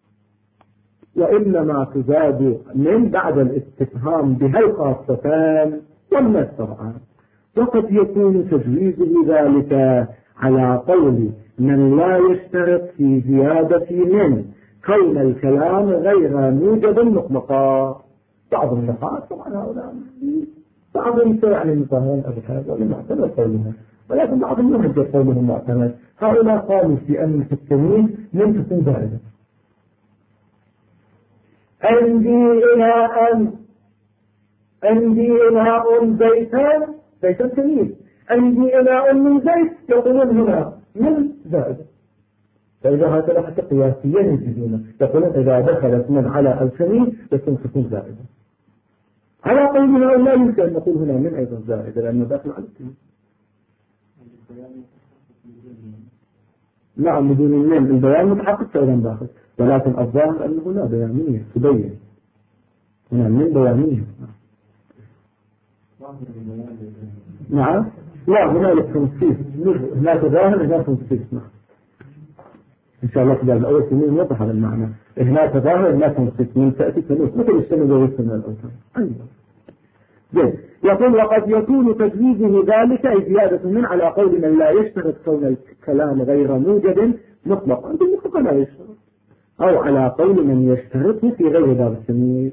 A: وإنما تزاد من بعد الاستفهام بها الخاصتان والناس طبعا. وقد يكون تجويزه ذلك على قول من لا يشترط في زيادة من كون الكلام غير موجب مطلقا. بعض النقاط طبعا هؤلاء بعضهم يعني مظاهرين أبحاث ولمعتمد قولهم، ولكن بعضهم يهجر قولهم معتمد. هؤلاء قالوا في أن التمييز لم تكن زائدة. عندي إناء زيتا تمييز، عندي إناء من زيت يقولون هنا من زائدة. فإذا هكذا حتى قياسيا يجدون يقولون إذا دخلت من على التمييز تكون زائدة. على قولنا لا يمكن أن نقول هنا من أيضا زائدة لأنه داخل على التمييز. نعم بدون من البيان متحقق أيضا داخل، ولكن الظاهر أنه لا بيانية تبين هنا من بيانية. نعم لا هنالك تنصيص، هناك ظاهر هناك تنصيص. نعم إن شاء الله في الأول سنين يوضح هذا المعنى. هناك ظاهر هناك تنصيص من تأتي تنصيص مثل السنة ويسن من الأوتار. أيضا يقول وقد يكون تجويزه ذلك أي زيادة من على قول من لا يشترط كون الكلام غير موجب مطلقا بالمطلق لا يشترط، أو على قول من يشترطه في غير باب التمييز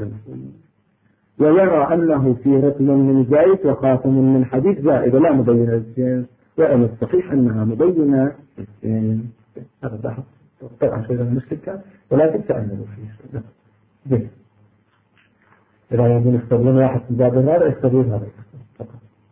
A: ويرى أنه في رطل من زيت وخاتم من حديد زائد لا مبينة للجنس، وأن الصحيح أنها مبينة للجنس. هذا بحث طبعا شيء مشكلة ولكن تأملوا فيه. إذا يمكن يستخدمون واحد في باب هذا يستخدمون هذا فقط.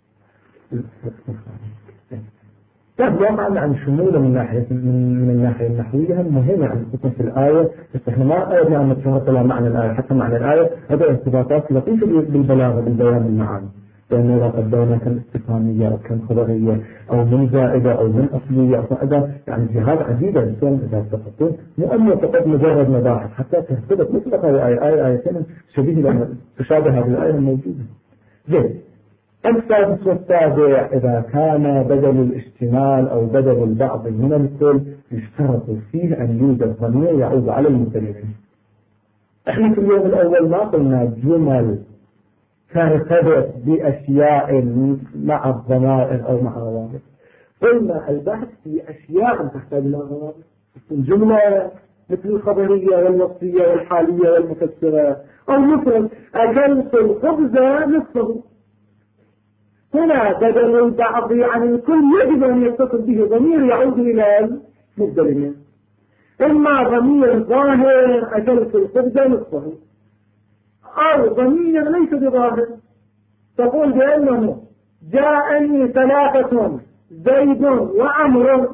A: تبدو عن شموله من الناحية النحوية مهمة عن الحكم في الآية، بس احنا ما أردنا أن نتشرط لها معنى الآية، حتى معنى الآية هذا ارتباطات لطيفة بالبلاغة بالبيان المعاني، لأنه إذا قدرنا كان استفهامية أو كان خبرية أو من زائدة أو من أصلية أو فائدة، يعني جهات عديدة لكم إذا تفقدون مؤمن فقط مجرد مباحث حتى تثبت مثل هذه آيتين شبيه لما تشابه هذه الآية الموجودة. جيد. السادس والسابع إذا كان بدل الاشتمال أو بدل البعض من الكل يشترط فيه أن يوجد ضمير يعود على المتكلمين. احنا في اليوم الأول ما قلنا جمل ترتبط بأشياء مع الضمائر أو مع روابط، قلنا البحث في أشياء تحتاج إلى روابط، الجملة مثل الخبرية والوصفية والحالية والمفسرة، أو مثل أكلت الخبز نصفه. هنا بدل البعض عن الكل يجب أن يتصل به ضمير يعود إلى المدلمين، إما ضمير ظاهر أكلت الخبز نصفه، أو ضمير ليس بظاهر تقول بأنه جاءني ثلاثة زيد وعمر.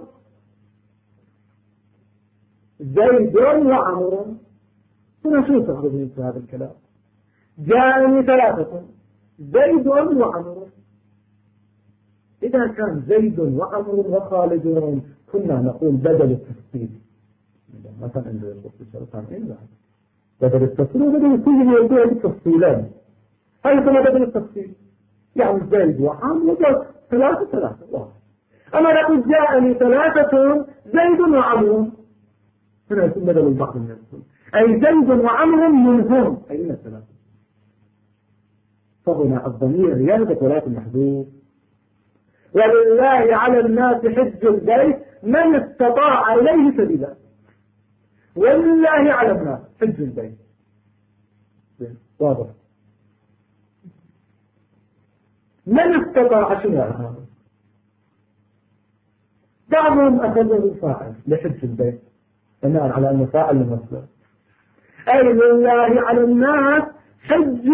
A: زيد وعمر هنا شو تخرجين في هذا الكلام؟ جاءني ثلاثة زيد وعمر. إذا كان زيد وعمر وخالد كنا نقول بدل التفصيل، مثلا عندنا التفصيل كان إيه بدل التفصيل وبدل كل يوضع التفصيلان، هذه بدل التفصيل. يعني زيد وعمرو ثلاثة واحد. أما نقول جاءني ثلاثة زيد وعمرو، هنا يكون بدل البعض من الكل، أي زيد وعمرو منهم، أي من الثلاثة. فهنا الضمير يهدف ولكن محذوف. ولله على الناس حج البيت من استطاع إليه سبيلا. ولله على الناس حج البيت واضح. من استطاع شنو هذا؟ بعضهم أخذه الفاعل لحج البيت بناء على أنه فاعل للمصدر، أي لله على الناس حج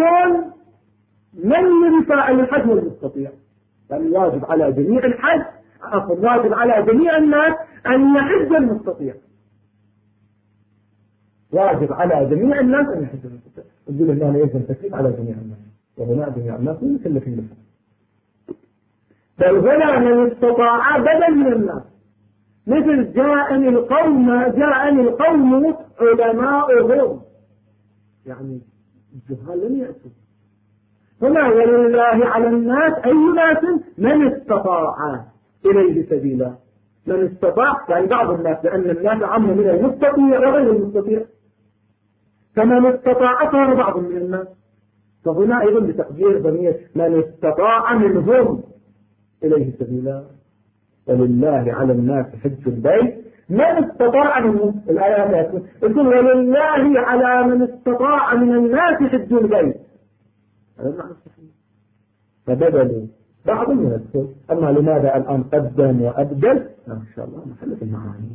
A: من فاعل الحج والمستطيع. يعني واجب على جميع الحج، واجب على جميع الناس أن يحج المستطيع. واجب على جميع الناس أن يحج المستطيع. يقول الله يجب التكليف على جميع الناس، وبناء جميع الناس مكلفين به. بل هنا من استطاع بدل من الناس، مثل جاءني القوم علماؤهم، يعني الجهال لم يأتوا. هنا ولله على الناس أي ناس من استطاع إليه سبيلا. من استطاع يعني بعض الناس، لأن الناس عم من المستطيع وغير المستطيع، فمن استطاع صار بعض من الناس. فهنا أيضا بتقدير ضمير من استطاع منهم إليه سبيلا. ولله على الناس حج البيت من استطاع منهم. الآيات يقول ولله على من استطاع من الناس حج البيت. هذا المعنى الصحيح. فبدلوا بعض من الكل. أما لماذا الآن قدم وأبدل؟ إن شاء الله نحل في المعاني.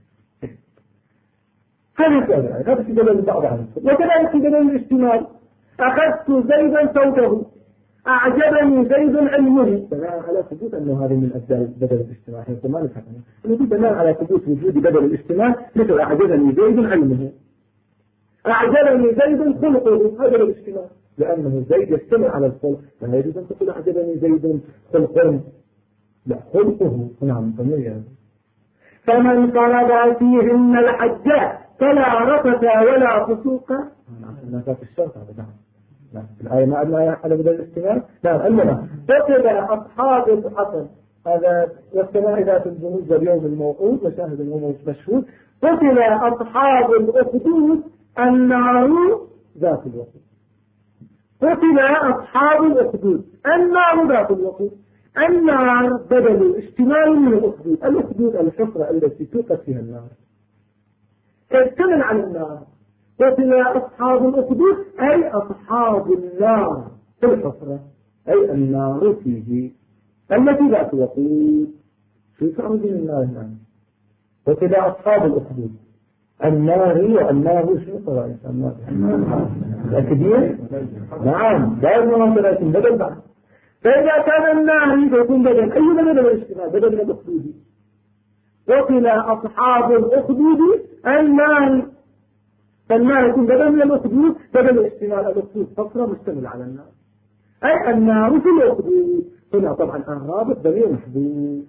A: هذا في دليل بعض عن الكل. وكذلك في دليل الاجتمال. أخذت زيدا صوته، أعجبني زيد علمه، بناء على ثبوت أنه هذه من أسباب بدل الاجتماع. حيث ما نفهمه نقول بناء على ثبوت وجود بدل الاجتماع، مثل أعجبني زيد علمه، أعجبني زيد خلقه، هذا الاجتماع، لأنه زيد يجتمع على الخلق. فلا يجوز أن تقول أعجبني زيد خلقه، لا خلقه. نعم ضمير. فمن طلب فيهن الحج فلا رفث ولا فسوق. نعم في الشرط هذا. نعم الآية ما أدنى على بدل الاجتماع. نعم أننا فقد أصحاب الحسن، هذا والسماء ذات الجنود واليوم الموعود وشاهد اليوم مشهود. قتل أصحاب الأخدود النار ذات الوقود. قتل أصحاب الأخدود النار ذات الوقود. النار بدل اشتمال من الأخدود. الأخدود الحفرة التي توقد فيها النار، تشتمل على النار. قتل أصحاب الأخدود أي أصحاب النار في الحفرة، أي النار فيه التي ذات وقود. شو تعرض من النار هنا؟ قتل أصحاب الأخدود النار، والنار شو قرأ النار؟ أكدين؟ نعم دائما ولكن بدل بعد. فإذا كان النار فيكون بدل أي بدل الاجتماع؟ بدل الأخدود. قتل أصحاب الأخدود النار، فالنار يكون بدل من الأخدود، بدل الاجتماع. الأخدود فترة مشتمل على النار، أي النار في الأخدود. هنا طبعا الرابط ضمير محذوف.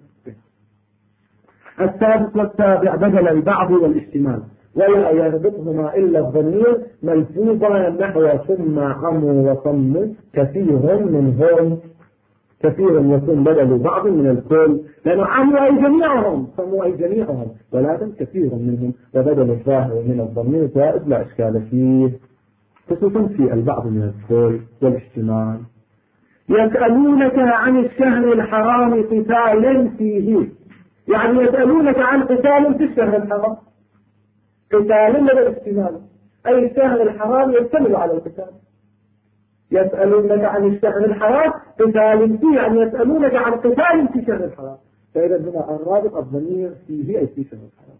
A: السادس والسابع بدل البعض والاجتماع، ولا يربطهما إلا الضمير ملفوظا نحو ثم عموا وصموا كثير منهم. كثير يكون بدل بعض من الكل، لأنه عموا أي جميعهم، صموا أي جميعهم، ولكن كثير منهم. وبدل الظاهر من الضمير زائد لا إشكال فيه، خصوصا في البعض من الكل والاجتماع. يسألونك عن الشهر الحرام قتال فيه، يعني يسألونك عن قتال في الشهر الحرام. قتال من الاجتماع، أي الشهر الحرام يشتمل على القتال. يسألونك عن الشهر الحرام قتال فيه، يعني يسألونك عن قتال في شهر الحرام. فإذا هنا الرابط الضمير فيه أي في شهر الحرام.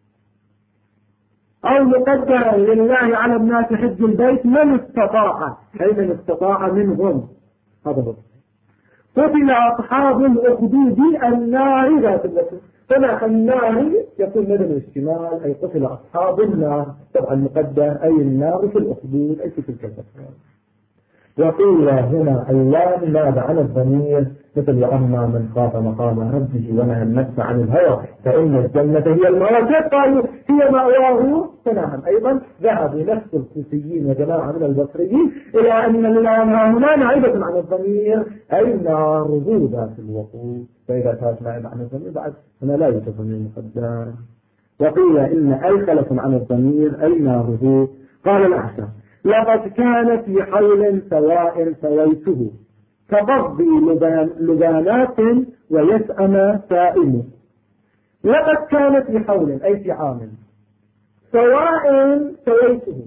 A: أو مقدر لله على الناس حج البيت من استطاع، أي من استطاع منهم. هذا هو. قتل أصحاب الأخدود النار ذات الوقود. هنا النار يكون بدل الاجتماع، أي قتل أصحاب النار. طبعا مقدر أي النار في الأخدود أي في تلك الفترة. وقيل هنا اللام ناب عن الضمير مثل وأما من خاف مقام ربه ونهى النفس عن الهوى فإن الجنة هي المأوى. قالوا هي مأواه. فنعم أيضا ذهب نفس الكوفيين وجماعة من البصريين إلى أن اللام هنا نائبة عن الضمير أي نار ذات الوقود. فإذا كانت نائبة عن الضمير بعد هنا لا يوجد ضمير مقدر. وقيل إن أي خلف عن الضمير أي نار ذو. قال الأعشى لقد كان في حول سواء سويته كضب لبانات ويسأم سائم. لقد كان في حول أي في عام سواء سويته.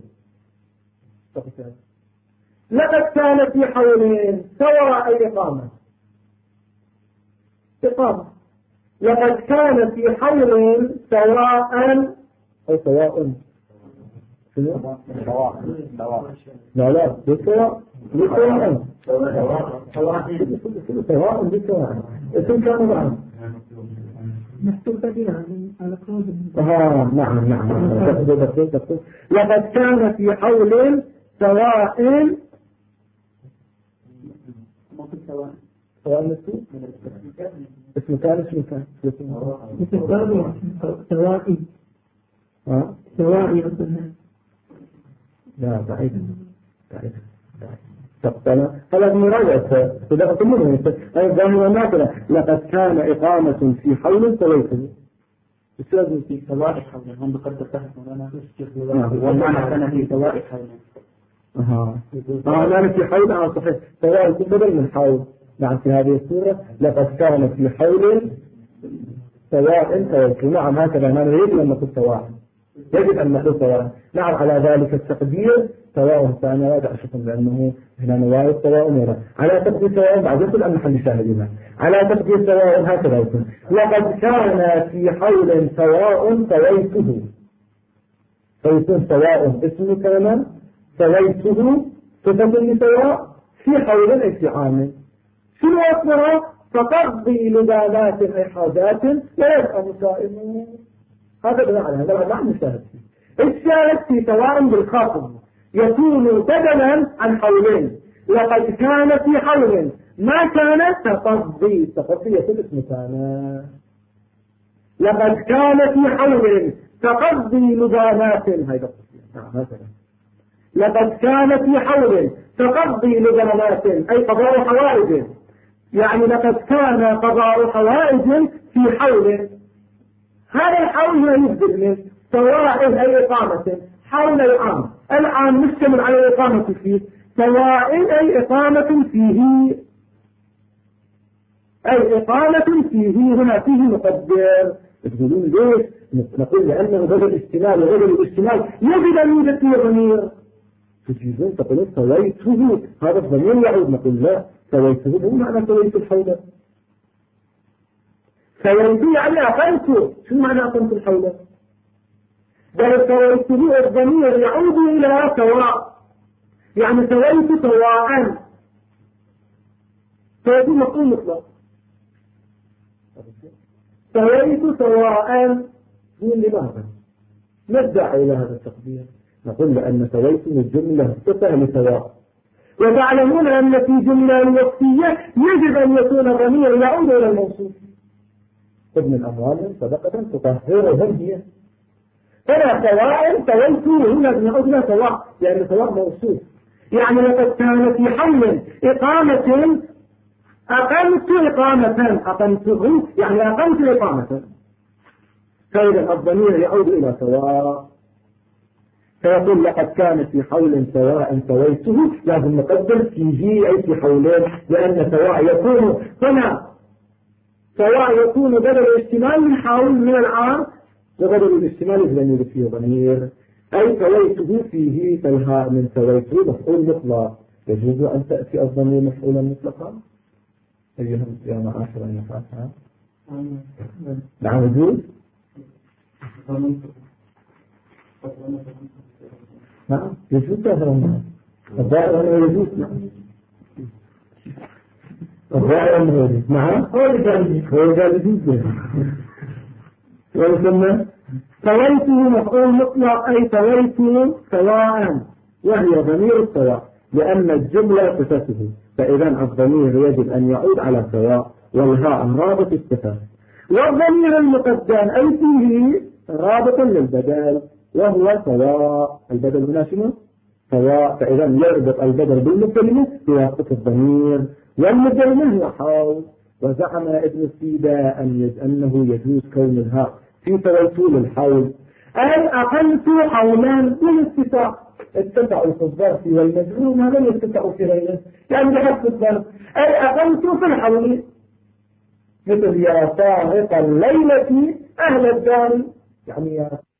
A: لقد كان في حول سواء أي إقامة. لقد كان في حول سواء أو سواء لا بسواء اسم كان معه محسوبة بها على قول. نعم لقد كان في حول سواء اسم كان سواء لا بعيد هذا مراجعة صدقة منه الظاهر الناقلة. لقد كان إقامة في حول سويته
B: السؤال في سواء حول هم بقدر فهم لنا والمعنى كان في سواء حول
A: لا في حول صحيح سواء يكون بدل من حول. نعم في هذه السورة لقد كان في حول سواء سويته. نعم هكذا ما نريد أن نقول سواء يجب أن نقول سواء. نعم على ذلك التقدير سواء فأنا لا أشك لأنه هنا نوائب سواء ولا على تقدير سواء بعد يقول أن محل شاهدنا على تقدير سواء هكذا يكون. لقد كان في حول سواء سويته فيكون سواء اسم كان سويته صفة لسواء في حول أي في عام. شنو أصبح فتقضي لبالات أي حاجات لا يبقى مسائل. هذا بمعنى هذا معنى مشاهد فيه. الشاهد في سواء بالخاطب يكون بدلا عن حولين. لقد كان في حول ما كان تقضي يكون اسم كان. لقد كان في حول تقضي لبانات هذا لقد كان في حول تقضي لبانات أي قضاء حوائج. يعني لقد كان قضاء حوائج في حول. هذا الحول هنا يبدل من سواء أي إقامة حول العام مشتمل على الإقامة فيه سواء أي إقامة فيه أي إقامة فيه هنا فيه مقدر. تقولون ليش؟ نقول لأنه بدل الاستمال وغير الاستمال يجب أن يوجد فيه ضمير. تجيزون تقولون سويته هذا الضمير يعود. نقول لا سويته هو معنى سويت الحول. سويته يعني أقمت. شو معنى أقمت الحول؟ بل سويته الضمير يعود إلى سواء. يعني سويت سواء سويته مفعول مطلق. سويت سواء من لماذا؟ نرجع إلى هذا التقدير نقول لأن سويت الجملة صفة لسواء. وتعلمون أن في جملة الوقتية يجب أن يكون ضمير يعود إلى الموصوف. ابن الأموال صدقة تطهرهم هي. فلا سواء سويته هنا بنعود إلى سواء يعني سواء موصوف. يعني لقد كان في حول إقامة أقمت إقامة أقمته يعني أقمت إقامة. فإذا الضمير يعود إلى سواء. فيقول لقد كان في حول سواء سويته لازم نقدر فيه أي في حولين لأن سواء يكون هنا سواء يكون بدل الاستمال من حول من العام وبدل الاستمال إذا يوجد فيه ضمير أي سويته فيه فالهاء من سويته مفعول مطلق. يجوز أن تأتي الضمير مفعولا مطلقا. أيها يا معاشر النفاسها نعم يجوز. نعم يجوز ظاهرا الظاهر أنه يجوز. الظاهر أنه يجوز. نعم هو قال يجوز. ويسمى سويته مفعول مطلق أي سويته سواء وهي ضمير السواء. لأن الجملة صفته، فإذا الضمير يجب أن يعود على سواء، والهاء رابط الصفة، والضمير المقدم أي فيه رابط للبدل وهو سواء، البدل هنا شنو؟ سواء، فإذا يربط البدل بالمكلمة بواسطة الضمير، والمكلمة هو حول. وزعم ابن سيدا أنه يجوز كون الهاء في توصول الحول، أي أقلت حولا بالاتفاق، اتفقوا في الظرف والمجهول هذا يتفقوا في غيره، يعني بحسب الظرف، أي أقلت في الحول، مثل يا سارق الليلة أهل الدار، يعني يا